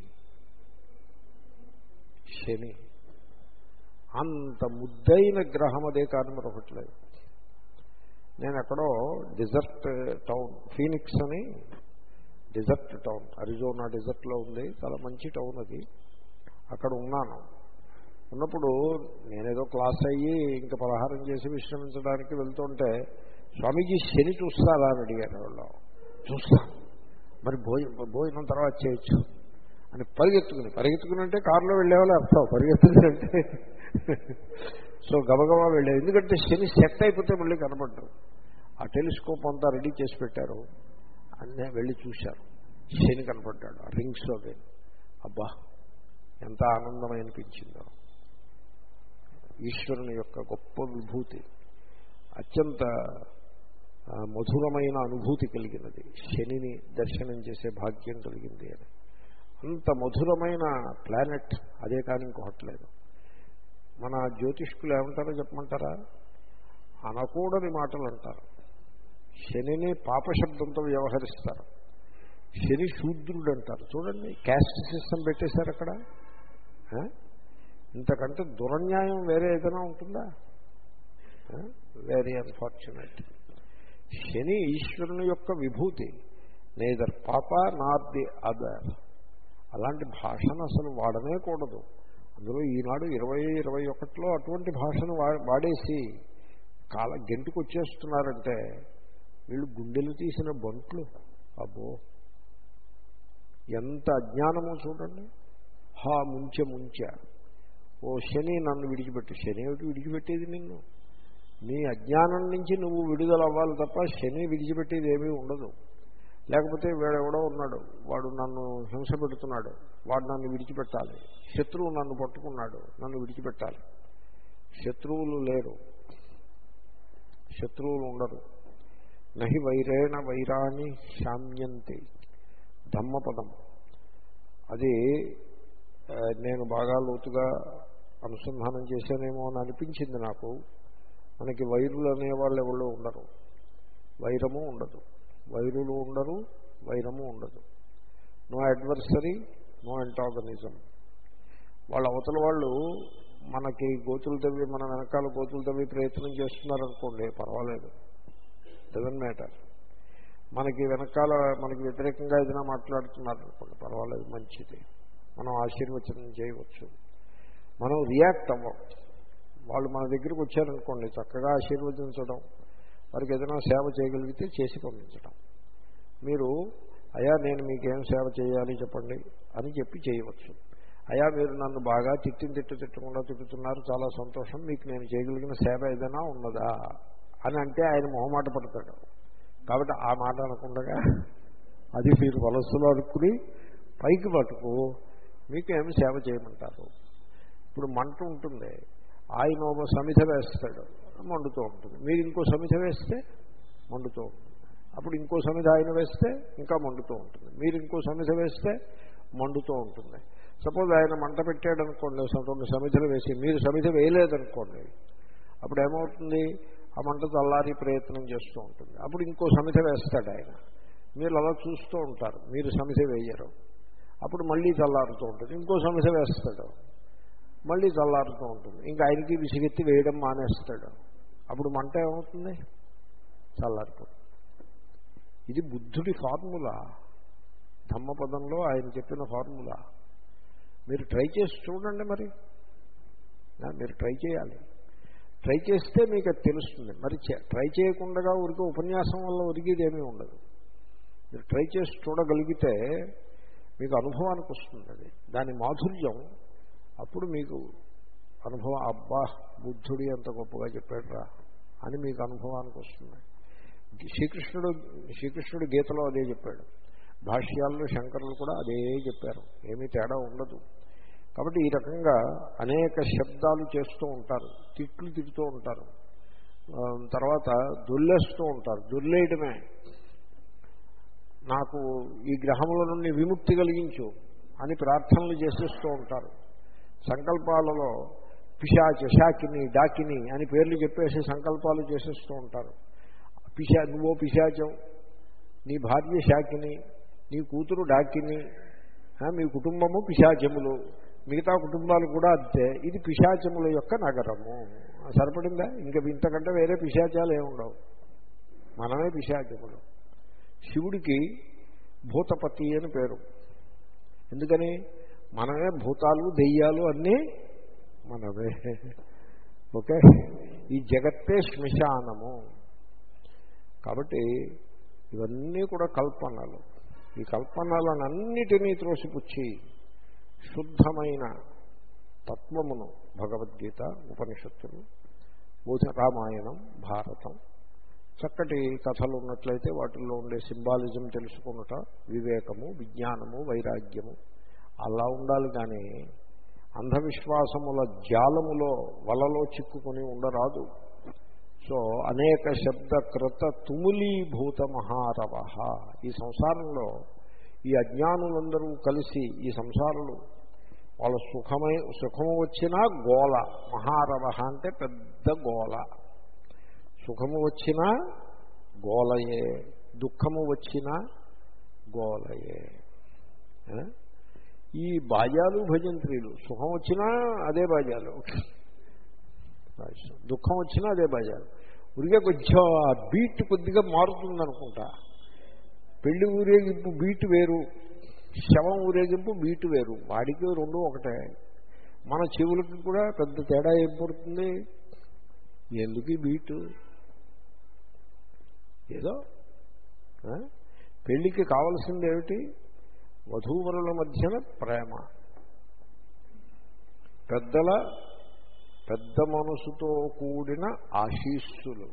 శని. అంత ముద్దైన గ్రహం అదే కాదు మరొకట్లేదు. నేను ఎక్కడో డిజర్ట్ టౌన్, ఫీనిక్స్ అని డిజర్ట్ టౌన్, అరిజోనా డిజర్ట్లో ఉంది, చాలా మంచి టౌన్ అది. అక్కడ ఉన్నాను. ఉన్నప్పుడు నేనేదో క్లాస్ అయ్యి ఇంకా పలహారం చేసి విశ్రమించడానికి వెళ్తుంటే స్వామీజీ శని చూస్తారా అని అడిగారు వాళ్ళు. చూస్తాం, మరి భోజనం భోజనం తర్వాత చేయొచ్చు అని పరిగెత్తుకుని పరిగెత్తుకుని అంటే కారులో వెళ్ళేవాళ్ళు అర్థం, పరిగెత్తుకుని అంటే సో గబగబా వెళ్ళారు. ఎందుకంటే శని సెట్ అయిపోతే మళ్ళీ కనపడ్డారు. ఆ టెలిస్కోప్ అంతా రెడీ చేసి పెట్టారు. అన్నీ వెళ్ళి చూశారు. శని కనపడ్డాడు ఆ రింగ్స్లోకి. అబ్బా ఎంత ఆనందం అనిపించిందో. ఈశ్వరుని యొక్క గొప్ప విభూతి, అత్యంత మధురమైన అనుభూతి కలిగినది. శనిని దర్శనం చేసే భాగ్యం కలిగింది అని. అంత మధురమైన ప్లానెట్ అదే కానీ ఇంకొకట్లేదు. మన జ్యోతిష్కులు ఏమంటారో చెప్పమంటారా? అనకూడని మాటలు అంటారు. శనిని పాపశబ్దంతో వ్యవహరిస్తారు. శని శూద్రుడు అంటారు. చూడండి, క్యాస్ట్ సిస్టమ్ పెట్టేశారు అక్కడ. ఇంతకంటే దురన్యాయం వేరే ఏదైనా ఉంటుందా? Very unfortunate. శని ఈశ్వరుని యొక్క విభూతి, నేదర్ పాప నార్ ది అదర్. అలాంటి భాషను అసలు వాడనే కూడదు. అందులో ఈనాడు ఇరవై ఇరవై ఒకటిలో అటువంటి భాషను వాడేసి కాల గెంటుకు వచ్చేస్తున్నారంటే వీళ్ళు గుండెలు తీసిన బంట్లు. అబ్బో ఎంత అజ్ఞానమో చూడండి. హా ముంచ ముంచ, ఓ శని నన్ను విడిచిపెట్టు. శని ఏమిటి విడిచిపెట్టేది? నిన్ను నీ అజ్ఞానం నుంచి నువ్వు విడుదల అవ్వాలి తప్ప శని విడిచిపెట్టేది ఏమీ ఉండదు. లేకపోతే వీడెవడో ఉన్నాడు, వాడు నన్ను హింస పెడుతున్నాడు, వాడు నన్ను విడిచిపెట్టాలి. శత్రువు నన్ను పట్టుకున్నాడు, నన్ను విడిచిపెట్టాలి. శత్రువులు లేరు, శత్రువులు ఉండరు. నహి వైరేణ వైరాణి శామ్యంతి. ధమ్మపదం అది నేను బాగా లోతుగా అనుసంధానం చేశానేమో అని అనిపించింది నాకు. మనకి వైరులు అనేవాళ్ళు ఎవరు ఉండరు, వైరము ఉండదు. వైరులు ఉండరు, వైరము ఉండదు. No adversary, no antagonism. వాళ్ళ అవతల వాళ్ళు మనకి గోతులు తవ్వి మన వెనకాల గోతులు తవ్వి ప్రయత్నం చేస్తున్నారనుకోండి, పర్వాలేదు, డజంట్ మ్యాటర్. మనకి వెనకాల మనకి వ్యతిరేకంగా ఏదైనా మాట్లాడుతున్నారనుకోండి, పర్వాలేదు, మంచిది, మనం ఆశీర్వచనం చేయవచ్చు. మనం రియాక్ట్ అవ్వం. వాళ్ళు మన దగ్గరికి వచ్చారనుకోండి, చక్కగా ఆశీర్వదించడం, వారికి ఏదైనా సేవ చేయగలిగితే చేసి పంపించడం. మీరు అయ్యా నేను మీకేం సేవ చేయాలి చెప్పండి అని చెప్పి చేయవచ్చు. అయ్యా మీరు నన్ను బాగా తిట్టిన తిట్టు తిట్టకుండా తిట్టుతున్నారు, చాలా సంతోషం, మీకు నేను చేయగలిగిన సేవ ఏదైనా ఉన్నదా అని అంటే ఆయన మొహమాట పడతాడు. కాబట్టి ఆ మాట అనకుండా అది మీరు వలసలో అనుకుని పైకి పట్టుకు మీకు ఏమి సేవ చేయమంటారు. ఇప్పుడు మంట ఉంటుంది, ఆయన ఒక సమిధ వేస్తాడు, మండుతూ ఉంటుంది. మీరు ఇంకో సమిధ వేస్తే మండుతూ ఉంటుంది. అప్పుడు ఇంకో సమిధ ఆయన వేస్తే ఇంకా మండుతూ ఉంటుంది. మీరు ఇంకో సమిధ వేస్తే మండుతూ ఉంటుంది. సపోజ్ ఆయన మంట పెట్టాడు అనుకోండి, రెండు సమిధలు వేసి, మీరు సమిధ వేయలేదనుకోండి, అప్పుడు ఏమవుతుంది? ఆ మంట చల్లారి ప్రయత్నం చేస్తూ ఉంటుంది. అప్పుడు ఇంకో సమిధ వేస్తాడు ఆయన, మీరు అలా చూస్తూ ఉంటారు, మీరు సమిధ వేయరు. అప్పుడు మళ్ళీ చల్లారుతూ ఉంటుంది. ఇంకో సమిధ వేస్తాడు, మళ్ళీ చల్లారుతూ ఉంటుంది. ఇంకా ఆయనకి విసిగెత్తి వేయడం మానేస్తాడు. అప్పుడు మంట ఏమవుతుంది? చల్లారిపోతుంది. ఇది బుద్ధుడి ఫార్ములా, ధమ్మపదంలో ఆయన చెప్పిన ఫార్ములా. మీరు ట్రై చేసి చూడండి. మరి మీరు ట్రై చేయాలి. ట్రై చేస్తే మీకు అది తెలుస్తుంది. మరి ట్రై చేయకుండా ఉరికి ఉపన్యాసం వల్ల ఉరికిది ఏమీ ఉండదు. మీరు ట్రై చేసి చూడగలిగితే మీకు అనుభవానికి వస్తుంది. అది దాని మాధుర్యం అప్పుడు మీకు అనుభవం, అబ్బా బుద్ధుడి అంత గొప్పగా చెప్పాడురా అని మీకు అనుభవానికి వస్తుంది. శ్రీకృష్ణుడు శ్రీకృష్ణుడు గీతలో అదే చెప్పాడు, భాష్యాల్లో శంకరులు కూడా అదే చెప్పారు, ఏమీ తేడా ఉండదు. కాబట్టి ఈ రకంగా అనేక శబ్దాలు చేస్తూ ఉంటారు, తిట్లు తిడుతూ ఉంటారు, తర్వాత దొల్లేస్తూ ఉంటారు. దొల్లేయడమే, నాకు ఈ గ్రహముల నుండి విముక్తి కలిగించు అని ప్రార్థనలు చేసేస్తూ ఉంటారు. సంకల్పాలలో పిశాచ, శాకిని, డాకిని అని పేర్లు చెప్పేసి సంకల్పాలు చేసేస్తూ ఉంటారు. పిశా నువ్వో పిశాచం, నీ భార్య శాకిని, నీ కూతురు డాకిని, మీ కుటుంబము పిశాచములు, మిగతా కుటుంబాలు కూడా అంతే. ఇది పిశాచముల యొక్క నగరము. సరిపడిందా? ఇంకా ఇంతకంటే వేరే పిశాచాలు ఏముండవు, మనమే పిశాచములు. శివుడికి భూతపతి అని పేరు. ఎందుకని? మనమే భూతాలు, దెయ్యాలు అన్నీ మనమే. ఓకే, ఈ జగత్తే శ్మశానము. కాబట్టి ఇవన్నీ కూడా కల్పనలు. ఈ కల్పనలనన్నిటినీ త్రోసిపుచ్చి శుద్ధమైన తత్వమును భగవద్గీత, ఉపనిషత్తులు, బోధ రామాయణం, భారతం, చక్కటి కథలు ఉన్నట్లయితే వాటిల్లో ఉండే సింబాలిజం తెలుసుకున్నట, వివేకము, విజ్ఞానము, వైరాగ్యము అలా ఉండాలి. కానీ అంధవిశ్వాసముల జాలములో వలలో చిక్కుకొని ఉండరాదు. సో అనేక శబ్దకృత తుములీభూత మహారవ. ఈ సంసారంలో ఈ అజ్ఞానులందరూ కలిసి, ఈ సంసారులు వాళ్ళ సుఖమై సుఖము వచ్చినా గోల. మహారవ అంటే పెద్ద గోల. సుఖము వచ్చినా గోలయే, దుఃఖము వచ్చినా గోలయే. ఈ బాజాలు భజంత్రీలు, సుఖం వచ్చినా అదే బాజాలు, దుఃఖం వచ్చినా అదే బాజాలు. ఉరిగే కొంచెం ఆ బీట్ కొద్దిగా మారుతుందనుకుంటా. పెళ్లి ఊరేగింపు బీట్ వేరు, శవం ఊరేగింపు బీట్ వేరు. వాడికి రెండు ఒకటే. మన చెవులకి కూడా పెద్ద తేడా ఏం పడుతుంది? ఎందుకు బీటు? ఏదో పెళ్లికి కావలసింది ఏమిటి? వధూవరుల మధ్యన ప్రేమ, పెద్దల పెద్ద మనసుతో కూడిన ఆశీస్సులు.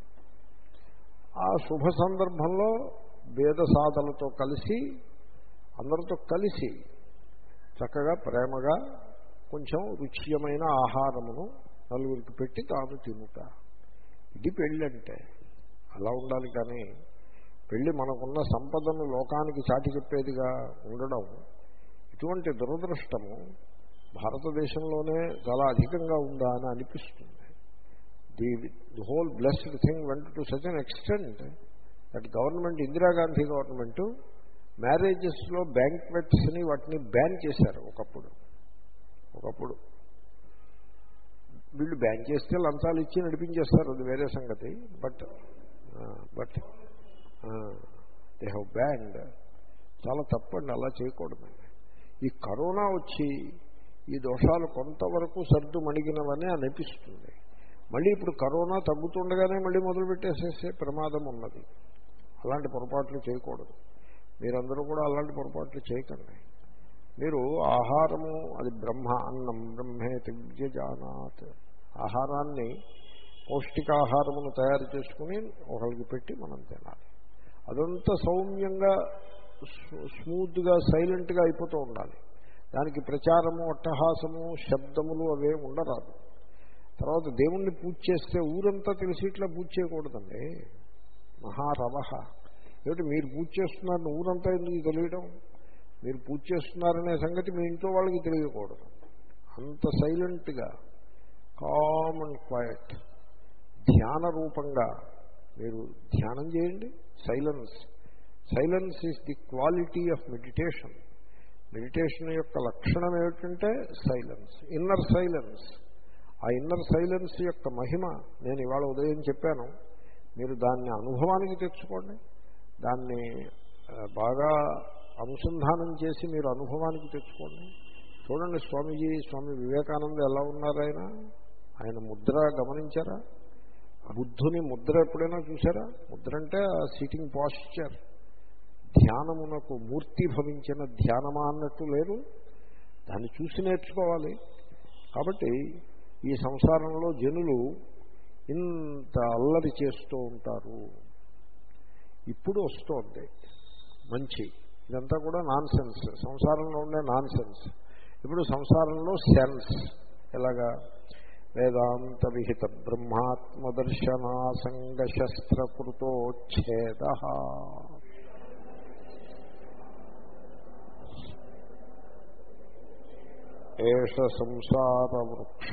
ఆ శుభ సందర్భంలో భేద సాధలతో కలిసి, అందరితో కలిసి చక్కగా ప్రేమగా కొంచెం రుచ్యమైన ఆహారమును నలుగురికి పెట్టి తాను తినుట. ఇది పెళ్ళంటే. అలా ఉండాలి. కానీ పెళ్ళి మనకున్న సంపదను లోకానికి చాటి చెప్పేదిగా ఉండడం ఇటువంటి దురదృష్టము భారతదేశంలోనే చాలా అధికంగా ఉందా అని అనిపిస్తుంది. The the whole blessed thing went to such an extent that government, Indira Gandhi government మ్యారేజెస్లో బ్యాంక్వెట్స్ని వాటిని బ్యాన్ చేశారు ఒకప్పుడు. ఒకప్పుడు వీళ్ళు బ్యాన్ చేస్తే లంచాలు ఇచ్చి నడిపించేస్తారు, అది వేరే సంగతి. But but they have banned. చాలా తప్పండి, అలా చేయకూడదండి. ఈ కరోనా వచ్చి ఈ దోషాలు కొంతవరకు సర్దు మణిగినవనే అనిపిస్తుంది. మళ్ళీ ఇప్పుడు కరోనా తగ్గుతుండగానే మళ్ళీ మొదలుపెట్టేసేసే ప్రమాదం ఉన్నది. అలాంటి పొరపాట్లు చేయకూడదు. మీరందరూ కూడా అలాంటి పొరపాట్లు చేయకండి. మీరు ఆహారము, అది బ్రహ్మ, అన్నం బ్రహ్మేతి విద్యజానాత్, ఆహారాన్ని పౌష్టికాహారమును తయారు చేసుకుని ఒకరికి పెట్టి మనం తినాలి. అదంతా సౌమ్యంగా, స్మూత్గా, సైలెంట్గా అయిపోతూ ఉండాలి. దానికి ప్రచారము, అట్టహాసము, శబ్దములు అవే ఉండరాదు. తర్వాత దేవుణ్ణి పూజ చేస్తే ఊరంతా తెలిసి ఇట్లా పూజ చేయకూడదండి. మహారవ. ఏమిటి మీరు పూజ చేస్తున్నారని ఊరంతా ఎందుకు తెలియడం? మీరు పూజ చేస్తున్నారనే సంగతి మీ ఇంట్లో వాళ్ళకి తెలియకూడదు. అంత సైలెంట్గా, కామ్ అండ్ క్వైట్, ధ్యాన రూపంగా మీరు ధ్యానం చేయండి. Silence silence is the quality of meditation. Meditation యొక్క లక్షణం ఏమిటంటే సైలెన్స్, ఇన్నర్ సైలెన్స్. ఆ ఇన్నర్ సైలెన్స్ యొక్క మహిమ నేను ఇవాళ ఉదయం చెప్పాను. మీరు దాన్ని అనుభవానికి తెచ్చుకోండి. దాన్ని బాగా అనుసంధానం చేసి మీరు అనుభవానికి తెచ్చుకోండి. చూడండి, స్వామీజీ, స్వామి వివేకానంద ఎలా ఉన్నారు? ఆయన ఆయన ముద్ర గమనించారా? బుద్ధుని ముద్ర ఎప్పుడైనా చూసారా? ముద్ర అంటే సిట్టింగ్ పాస్చర్. ధ్యానమునకు మూర్తి భవించిన ధ్యానమా అన్నట్టు లేదు. దాన్ని చూసి నేర్చుకోవాలి. కాబట్టి ఈ సంసారంలో జనులు ఇంత అల్లరి చేస్తూ ఉంటారు. ఇప్పుడు వస్తోంది మంచి, ఇదంతా కూడా నాన్ సెన్స్, సంసారంలో ఉండే నాన్ సెన్స్. ఇప్పుడు సంసారంలో సెన్స్ ఎలాగా? వేదాంత విహిత బ్రహ్మాత్మదర్శనాసంగ శస్త్రకృతోచ్ఛేద. ఏష సంసార వృక్ష,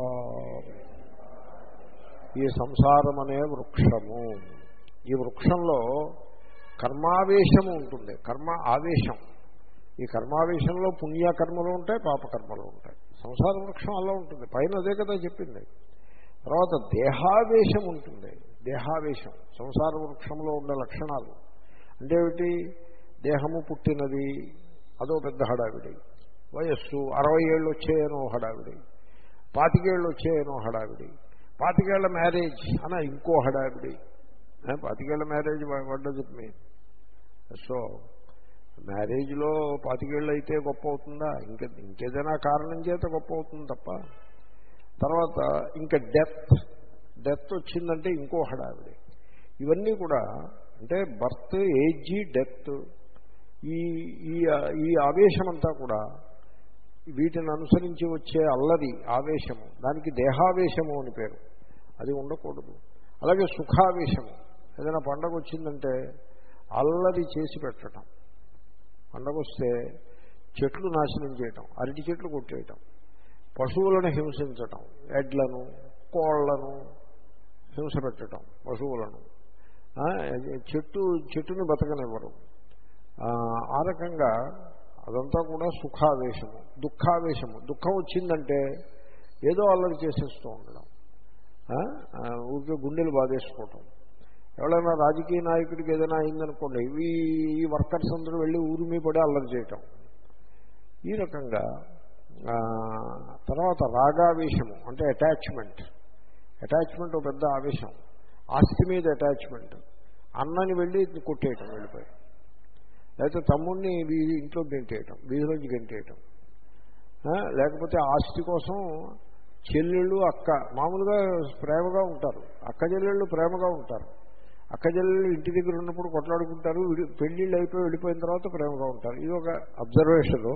ఈ సంసారం అనే వృక్షము. ఈ వృక్షంలో కర్మావేశము ఉంటుంది, కర్మ ఆవేశం. ఈ కర్మావేశంలో పుణ్యకర్మలు ఉంటాయి, పాపకర్మలు ఉంటాయి. సంసార వృక్షం అలా ఉంటుంది, పైన అదే కదా చెప్పింది. తర్వాత దేహావేశం ఉంటుంది, దేహావేశం సంసార వృక్షంలో ఉండే లక్షణాలు. అంటే ఏమిటి? దేహము పుట్టినది, అదో పెద్ద హడావిడి. వయస్సు అరవై ఏళ్ళు వచ్చాయనో హడావిడి, పాతికేళ్ళు వచ్చాయనో హడావిడి, పాతికేళ్ల మ్యారేజ్ అన్న ఇంకో హడావిడి. పాతికేళ్ల marriage what does it mean? So మ్యారేజ్లో పాతికేళ్ళు అయితే గొప్ప అవుతుందా? ఇంక ఇంకేదైనా కారణం చేత గొప్ప అవుతుంది తప్ప. తర్వాత ఇంకా డెత్, డెత్ వచ్చిందంటే ఇంకో హడావిడి. ఇవన్నీ కూడా అంటే బర్త్, ఏజ్, డెత్, ఈ ఈ ఆవేశమంతా కూడా వీటిని అనుసరించి వచ్చే అల్లరి ఆవేశము, దానికి దేహావేశము అని పేరు. అది ఉండకూడదు. అలాగే సుఖావేశము, ఏదైనా పండగ వచ్చిందంటే అల్లరి చేసి పెట్టడం. పండగ వస్తే చెట్లు నాశనం చేయటం, అరటి చెట్లు కొట్టేయటం, పశువులను హింసించటం, ఎడ్లను కోళ్లను హింస పెట్టడం, పశువులను చెట్టు చెట్టుని బతకనివ్వరు. ఆ రకంగా అదంతా కూడా సుఖావేశము. దుఃఖావేశము, దుఃఖం వచ్చిందంటే ఏదో అల్లరి చేసేస్తూ ఉండడం, ఊరికే గుండెలు బాధేసుకోవటం. ఎవరైనా రాజకీయ నాయకుడికి ఏదైనా అయిందనుకోండి, ఈ ఈ వర్కర్స్ అందరూ వెళ్ళి ఊరి మీద పడి అల్లరి చేయటం. ఈ రకంగా తర్వాత రాగావేశము అంటే అటాచ్మెంట్. అటాచ్మెంట్ ఒక పెద్ద ఆవేశం. ఆస్తి మీద అటాచ్మెంట్. అన్నని వెళ్ళి కొట్టేయటం వెళ్ళిపోయి, లేకపోతే తమ్ముడిని ఇంట్లో గెంటేయటం, వీధిలోంచి గెంటేయటం. లేకపోతే ఆస్తి కోసం చెల్లెళ్ళు అక్క మామూలుగా ప్రేమగా ఉంటారు, అక్క చెల్లెళ్ళు ప్రేమగా ఉంటారు. అక్క చెల్లెళ్ళు ఇంటి దగ్గర ఉన్నప్పుడు కొట్లాడుకుంటారు, పెళ్ళిళ్ళు అయిపోయి వెళ్ళిపోయిన తర్వాత ప్రేమగా ఉంటారు. ఇది ఒక అబ్జర్వేషను.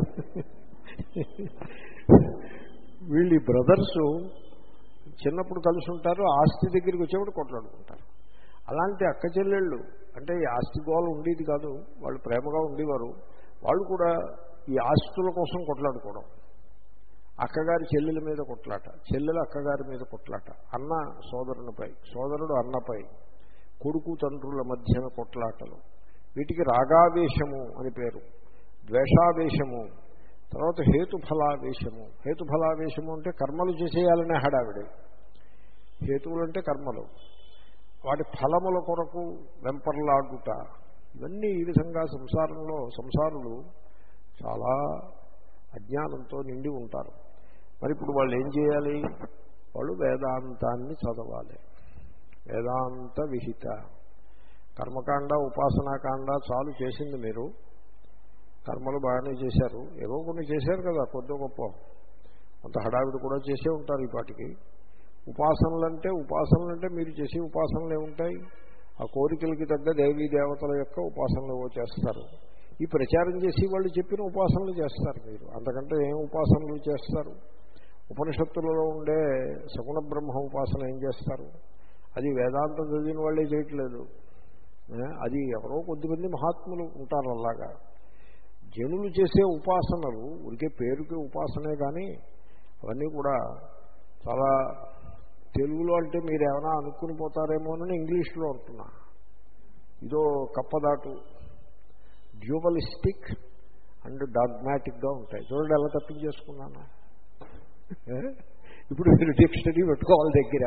వీళ్ళు బ్రదర్స్ చిన్నప్పుడు కలిసి ఉంటారు, ఆస్తి దగ్గరికి వచ్చేప్పుడు కొట్లాడుకుంటారు. అలాంటి అక్క చెల్లెళ్ళు అంటే ఈ ఆస్తి గోళ ఉండేది కాదు, వాళ్ళు ప్రేమగా ఉండేవారు. వాళ్ళు కూడా ఈ ఆస్తుల కోసం కొట్లాడుకోవడం, అక్కగారి చెల్లెల మీద కొట్లాట, చెల్లెలు అక్కగారి మీద కొట్లాట, అన్న సోదరునిపై, సోదరుడు అన్నపై, కొడుకు తండ్రుల మధ్యన కొట్లాటలు. వీటికి రాగావేశము అని పేరు. ద్వేషావేశము, తర్వాత హేతుఫలావేశము. హేతుఫలావేశము అంటే కర్మలు చేసేయాలనే హడావిడి. హేతువులు అంటే కర్మలు, వాటి ఫలముల కొరకు వెంపర్లాడుట. ఇవన్నీ ఈ విధంగా సంసారంలో సంసారులు చాలా అజ్ఞానంతో నిండి ఉంటారు. మరి ఇప్పుడు వాళ్ళు ఏం చేయాలి? వాళ్ళు వేదాంతాన్ని చదవాలి. వేదాంత విహిత కర్మకాండ ఉపాసనాకాండ చాలు చేసింది మీరు. కర్మలు బాగానే చేశారు, ఏవో కొన్ని చేశారు కదా, కొద్ది గొప్ప అంత హడావిడి కూడా చేసే ఉంటారు ఈ పాటికి. ఉపాసనలంటే ఉపాసనలంటే మీరు చేసే ఉపాసనలు ఏముంటాయి? ఆ కోరికలకి తగ్గ దేవీ దేవతల యొక్క ఉపాసనలు ఏవో చేస్తారు. ఈ ప్రచారం చేసి వాళ్ళు చెప్పిన ఉపాసనలు చేస్తారు మీరు. అంతకంటే ఏం ఉపాసనలు చేస్తారు? ఉపనిషత్తులలో ఉండే సగుణ బ్రహ్మ ఉపాసన ఏం చేస్తారు? అది వేదాంతం చదివిన వాళ్ళే చేయట్లేదు, అది ఎవరో కొద్దిమంది మహాత్ములు ఉంటారు. అలాగా జనులు చేసే ఉపాసనలు ఉరికే పేరుకి ఉపాసనే, కానీ అవన్నీ కూడా చాలా తెలుగులో అంటే మీరు ఏమైనా అనుకుని పోతారేమోనని ఇంగ్లీష్లో అంటున్నా. ఇదో కప్పదాటు డ్యూవలిస్టిక్ అండ్ డాగ్మాటిక్గా ఉంటాయి. చూడండి ఎలా తప్పించేసుకున్నాను. ఇప్పుడు మీరు డిక్షనరీ పెట్టుకోవాలి దగ్గర.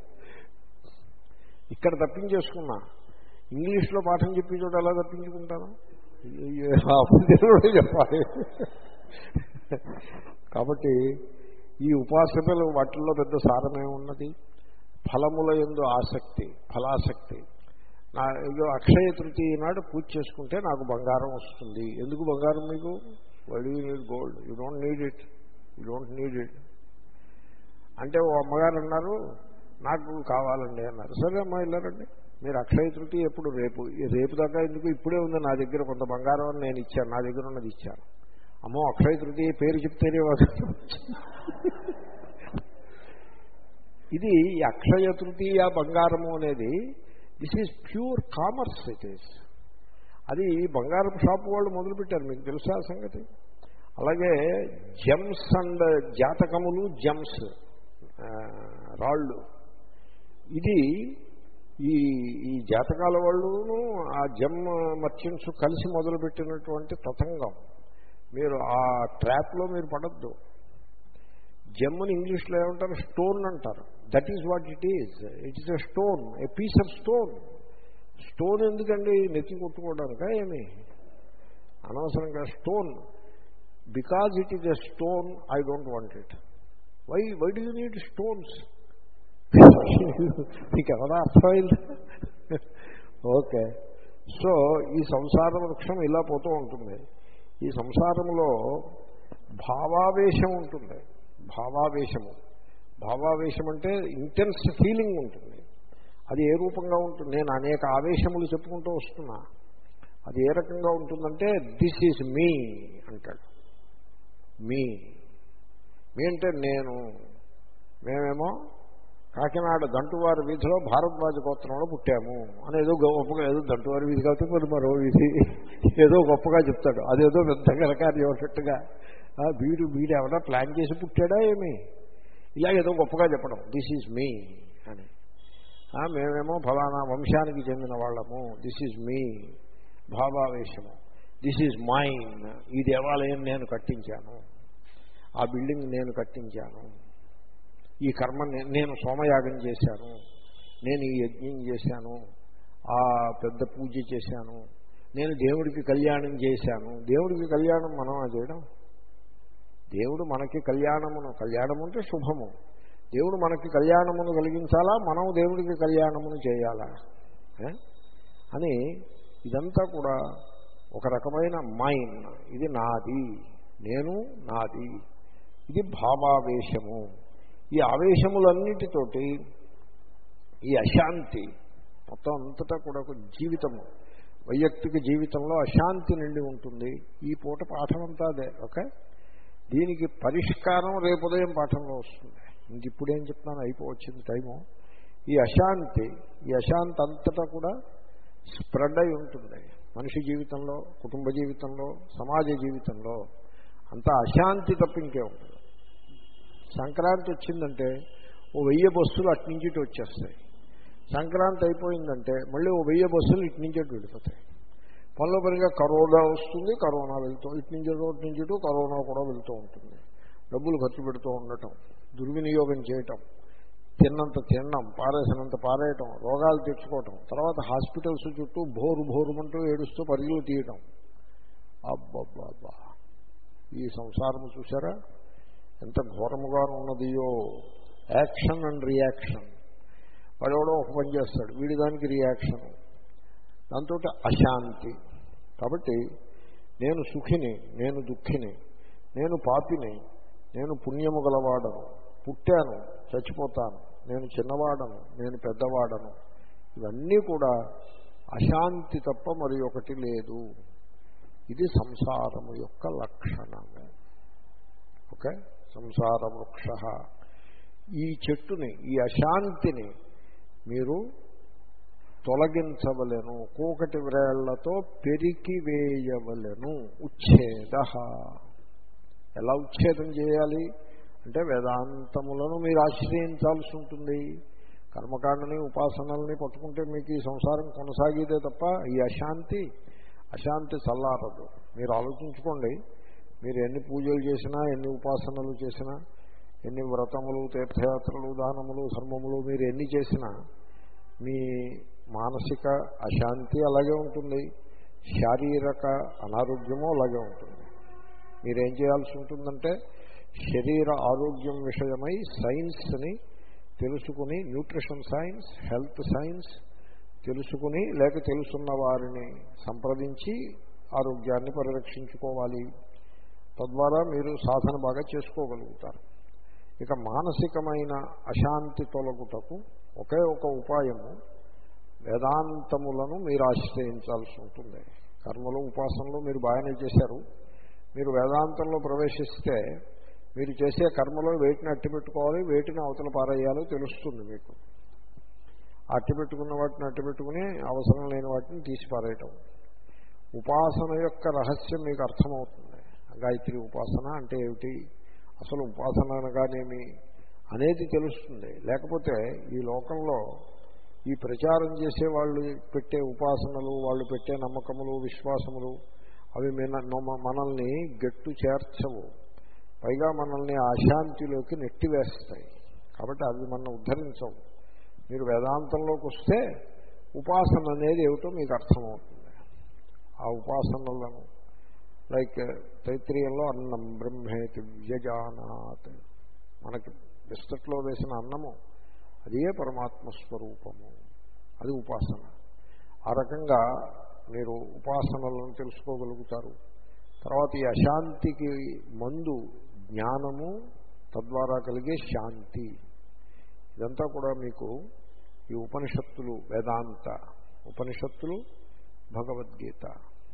ఇక్కడ తప్పించేసుకున్నా, ఇంగ్లీష్లో పాఠం చెప్పి చోట ఎలా తప్పించుకుంటాను? తెలుగులో చెప్పాలి. కాబట్టి ఈ ఉపాసనలు వాటిల్లో పెద్ద సారమే ఉన్నది. ఫలముల యందు ఆసక్తి, ఫలాసక్తి. నా ఇదో అక్షయ తృతీయ నాడు పూజ చేసుకుంటే నాకు బంగారం వస్తుంది. ఎందుకు బంగారం మీకు? Why do you need gold? You don't need it, you don't need it. అంటే ఓ అమ్మగారు అన్నారు, నాకు కావాలండి అన్నారు. సరే అమ్మా వెళ్ళారండి. మీరు అక్షయ తృతీయ ఎప్పుడు? రేపు. రేపు దాకా ఎందుకు, ఇప్పుడే ఉంది నా దగ్గర కొంత బంగారం అని నేను ఇచ్చాను, నా దగ్గర ఉన్నది ఇచ్చాను. అమ్మో అక్షయ తృతీయ పేరు చెప్తేనే ఇది అక్షయ తృతీయ బంగారము అనేది this is pure commerce. It is. అది బంగారం షాపు వాళ్ళు మొదలుపెట్టారు, మీకు తెలుసా సంగతి. అలాగే జెమ్స్ అండ్ జాతకములు, జెమ్స్ రాళ్ళు, ఇది ఈ ఈ జాతకాల వాళ్ళును ఆ జెమ్ మర్చెంట్స్ కలిసి మొదలుపెట్టినటువంటి తతంగం. మీరు ఆ ట్రాప్లో మీరు పడద్దు. జెమ్ని ఇంగ్లీష్లో ఏమంటారు? స్టోన్ అంటారు. That is what it is. It is a stone, a piece of stone. Stone ఎందుకండి? నెత్తి కొట్టుకోవడానికా ఏమి? అనవసరంగా stone. Because it is a stone I don't want it. Why why do you need stones? మీకు ఎవరా అర్థమైంది? Okay. So ఈ సంసార వృక్షం ఇలా పోతూ ఉంటుంది. ఈ సంసారంలో భావావేశం ఉంటుంది. భావావేశము భావావేశం అంటే ఇంటెన్స్ ఫీలింగ్ ఉంటుంది. అది ఏ రూపంగా ఉంటుంది? నేను అనేక ఆవేశములు చెప్పుకుంటూ వస్తున్నా. అది ఏ రకంగా ఉంటుందంటే దిస్ ఈజ్ మీ అంటాడు. మీ మీ అంటే నేను. మేమేమో కాకినాడ దంటువారి వీధిలో భారద్వాజ గోత్రంలో పుట్టాము అని ఏదో గొప్పగా, ఏదో దంటువారి వీధి కాబట్టి మరి మరో వీధి ఏదో గొప్పగా చెప్తాడు. అదేదో పెద్ద కలకార్యం ఉన్నట్టుగా వీడు వీడు ఎవరైనా ప్లాన్ చేసి పుట్టాడా ఏమి, ఇలాగేదో గొప్పగా చెప్పడం దిస్ ఈజ్ మీ అని. మేమేమో ఫలానా వంశానికి చెందిన వాళ్ళము, దిస్ ఈజ్ మీ. భావావేశము, దిస్ ఈజ్ మైన్. ఈ దేవాలయం నేను కట్టించాను, ఆ బిల్డింగ్ నేను కట్టించాను, ఈ కర్మ నేను సోమయాగం చేశాను, నేను ఈ యజ్ఞం చేశాను, ఆ పెద్ద పూజ చేశాను, నేను దేవుడికి కళ్యాణం చేశాను. దేవుడికి కళ్యాణం మనం చేయడం? దేవుడు మనకి కళ్యాణమును, కళ్యాణము అంటే శుభము, దేవుడు మనకి కళ్యాణమును కలిగించాలా, మనం దేవుడికి కళ్యాణమును చేయాలా అని. ఇదంతా కూడా ఒక రకమైన మైన్. ఇది నాది, నేను నాది. ఇది భావావేశము. ఈ ఆవేశములన్నిటితోటి ఈ అశాంతి మొత్తం అంతటా కూడా ఒక జీవితము, వైయక్తిక జీవితంలో అశాంతి నిండి ఉంటుంది. ఈ పూట పాఠం అంతా అదే. ఓకే. దీనికి పరిష్కారం రేపు ఉదయం పాఠంలో వస్తుంది. ఇంక ఇప్పుడేం చెప్తున్నాను, అయిపోవచ్చింది టైము. ఈ అశాంతి ఈ అశాంతి అంతటా కూడా స్ప్రెడ్ అయి ఉంటుంది. మనిషి జీవితంలో, కుటుంబ జీవితంలో, సమాజ జీవితంలో అంతా అశాంతి తప్ప ఇంకే ఉంటుంది. సంక్రాంతి వచ్చిందంటే ఓ వెయ్యి బస్సులు అట్నుంచి ఇటు వచ్చేస్తాయి. సంక్రాంతి అయిపోయిందంటే మళ్ళీ ఓ వెయ్యి బస్సులు ఇటు నుంచి అటు వెళ్ళిపోతాయి. పనిలో పనిగా కరోనా వస్తుంది, కరోనా వెళ్తూ ఇటు నుంచి రోడ్డు నుంచి ఇటు కరోనా కూడా వెళ్తూ ఉంటుంది. డబ్బులు ఖర్చు పెడుతూ ఉండటం, దుర్వినియోగం చేయటం, తిన్నంత తినడం, పారేసినంత పారేయటం, రోగాలు తెచ్చుకోవటం, తర్వాత హాస్పిటల్స్ చుట్టూ భోరు భోరుమంటూ ఏడుస్తూ పరిగెలు తీయటం. అబ్బబ్బబ్బా, ఈ సంసారం చూసారా ఎంత ఘోరముగా ఉన్నదియో. Action and reaction. వాడెవడో ఒక పని చేస్తాడు, వీడి దానికి రియాక్షన్, దాంతో అశాంతి. కాబట్టి నేను సుఖిని, నేను దుఃఖిని, నేను పాపిని, నేను పుణ్యము గలవాడను, పుట్టాను, చచ్చిపోతాను, నేను చిన్నవాడను, నేను పెద్దవాడను, ఇవన్నీ కూడా అశాంతి తప్ప మరి ఒకటి లేదు. ఇది సంసారము యొక్క లక్షణము. ఓకే. సంసార వృక్ష. ఈ చెట్టుని, ఈ అశాంతిని మీరు తొలగించవలెను, కూకటి వ్రేళ్లతో పెరికివేయవలెను. ఉచ్ఛేద. ఎలా ఉచ్ఛేదం చేయాలి అంటే వేదాంతములను మీరు ఆశ్రయించాల్సి ఉంటుంది. కర్మకాండని, ఉపాసనల్ని పట్టుకుంటే మీకు ఈ సంసారం కొనసాగేదే తప్ప ఈ అశాంతి అశాంతి చల్లారదు. మీరు ఆలోచించుకోండి. మీరు ఎన్ని పూజలు చేసినా, ఎన్ని ఉపాసనలు చేసినా, ఎన్ని వ్రతములు, తీర్థయాత్రలు, దానములు, ధర్మములు మీరు ఎన్ని చేసినా మీ మానసిక అశాంతి అలాగే ఉంటుంది, శారీరక అనారోగ్యము అలాగే ఉంటుంది. మీరేం చేయాల్సి ఉంటుందంటే శరీర ఆరోగ్యం విషయమై సైన్స్ని తెలుసుకుని, న్యూట్రిషన్ సైన్స్, హెల్త్ సైన్స్ తెలుసుకుని, లేక తెలుసున్న వారిని సంప్రదించి ఆరోగ్యాన్ని పరిరక్షించుకోవాలి. తద్వారా మీరు సాధన బాగా చేసుకోగలుగుతారు. ఇక మానసికమైన అశాంతి తొలగుటకు ఒకే ఒక ఉపాయము, వేదాంతములను మీరు ఆశ్రయించాల్సి ఉంటుంది. కర్మలు ఉపాసనలు మీరు బాగానే చేశారు, మీరు వేదాంతంలో ప్రవేశిస్తే మీరు చేసే కర్మలో వేటిని అట్టి పెట్టుకోవాలి, వేటిని అవతల పారేయాలో తెలుస్తుంది మీకు. అట్టి పెట్టుకున్న వాటిని అట్టి పెట్టుకుని అవసరం లేని వాటిని తీసి పారేయటం. ఉపాసన యొక్క రహస్యం మీకు అర్థమవుతుంది. గాయత్రి ఉపాసన అంటే ఏమిటి, అసలు ఉపాసన అనగానేమి అనేది తెలుస్తుంది. లేకపోతే ఈ లోకంలో ఈ ప్రచారం చేసే వాళ్ళు పెట్టే ఉపాసనలు, వాళ్ళు పెట్టే నమ్మకములు, విశ్వాసములు అవి మనల్ని గట్టు చేర్చవు, పైగా మనల్ని అశాంతిలోకి నెట్టివేస్తాయి. కాబట్టి అవి మనం ఉద్ధరించవు. మీరు వేదాంతంలోకి వస్తే ఉపాసన అనేది ఏమిటో మీకు అర్థమవుతుంది. ఆ ఉపాసనలను లైక్ తైత్రీయంలో అన్నం బ్రహ్మేతి వ్యజానాత్, మనకి బిస్కెట్లో వేసిన అన్నము అదే పరమాత్మ స్వరూపము, అది ఉపాసన. ఆ రకంగా మీరు ఉపాసనలను తెలుసుకోగలుగుతారు. తర్వాత ఈ అశాంతికి మందు జ్ఞానము, తద్వారా కలిగే శాంతి. ఇదంతా కూడా మీకు ఈ ఉపనిషత్తులు, వేదాంత ఉపనిషత్తులు, భగవద్గీత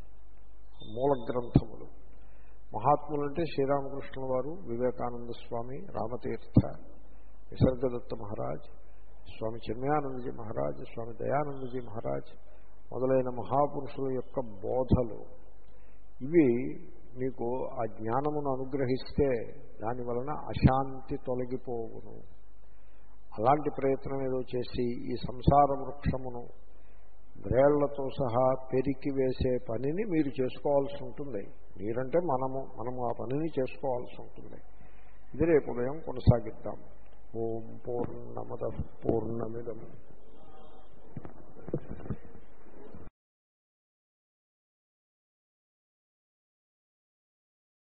మూల గ్రంథములు. మహాత్ములు అంటే శ్రీరామకృష్ణుల వారు, వివేకానంద స్వామి, రామతీర్థ, నిసర్గదత్త మహారాజ్, స్వామి చిన్మయానందజీ మహారాజ్, స్వామి దయానందజీ మహారాజ్ మొదలైన మహాపురుషుల యొక్క బోధలు. ఇవి మీకు ఆ జ్ఞానమును అనుగ్రహిస్తే దాని వలన అశాంతి తొలగిపోవును. అలాంటి ప్రయత్నం ఏదో చేసి ఈ సంసార వృక్షమును వ్రేళ్లతో సహా పెరికి వేసే పనిని మీరు చేసుకోవాల్సి ఉంటుంది. మీరంటే మనము మనము ఆ పనిని చేసుకోవాల్సి ఉంటుంది. ఇది రేపు ఉదయం కొనసాగిద్దాం. ఓం పూర్ణమద పూర్ణమిదం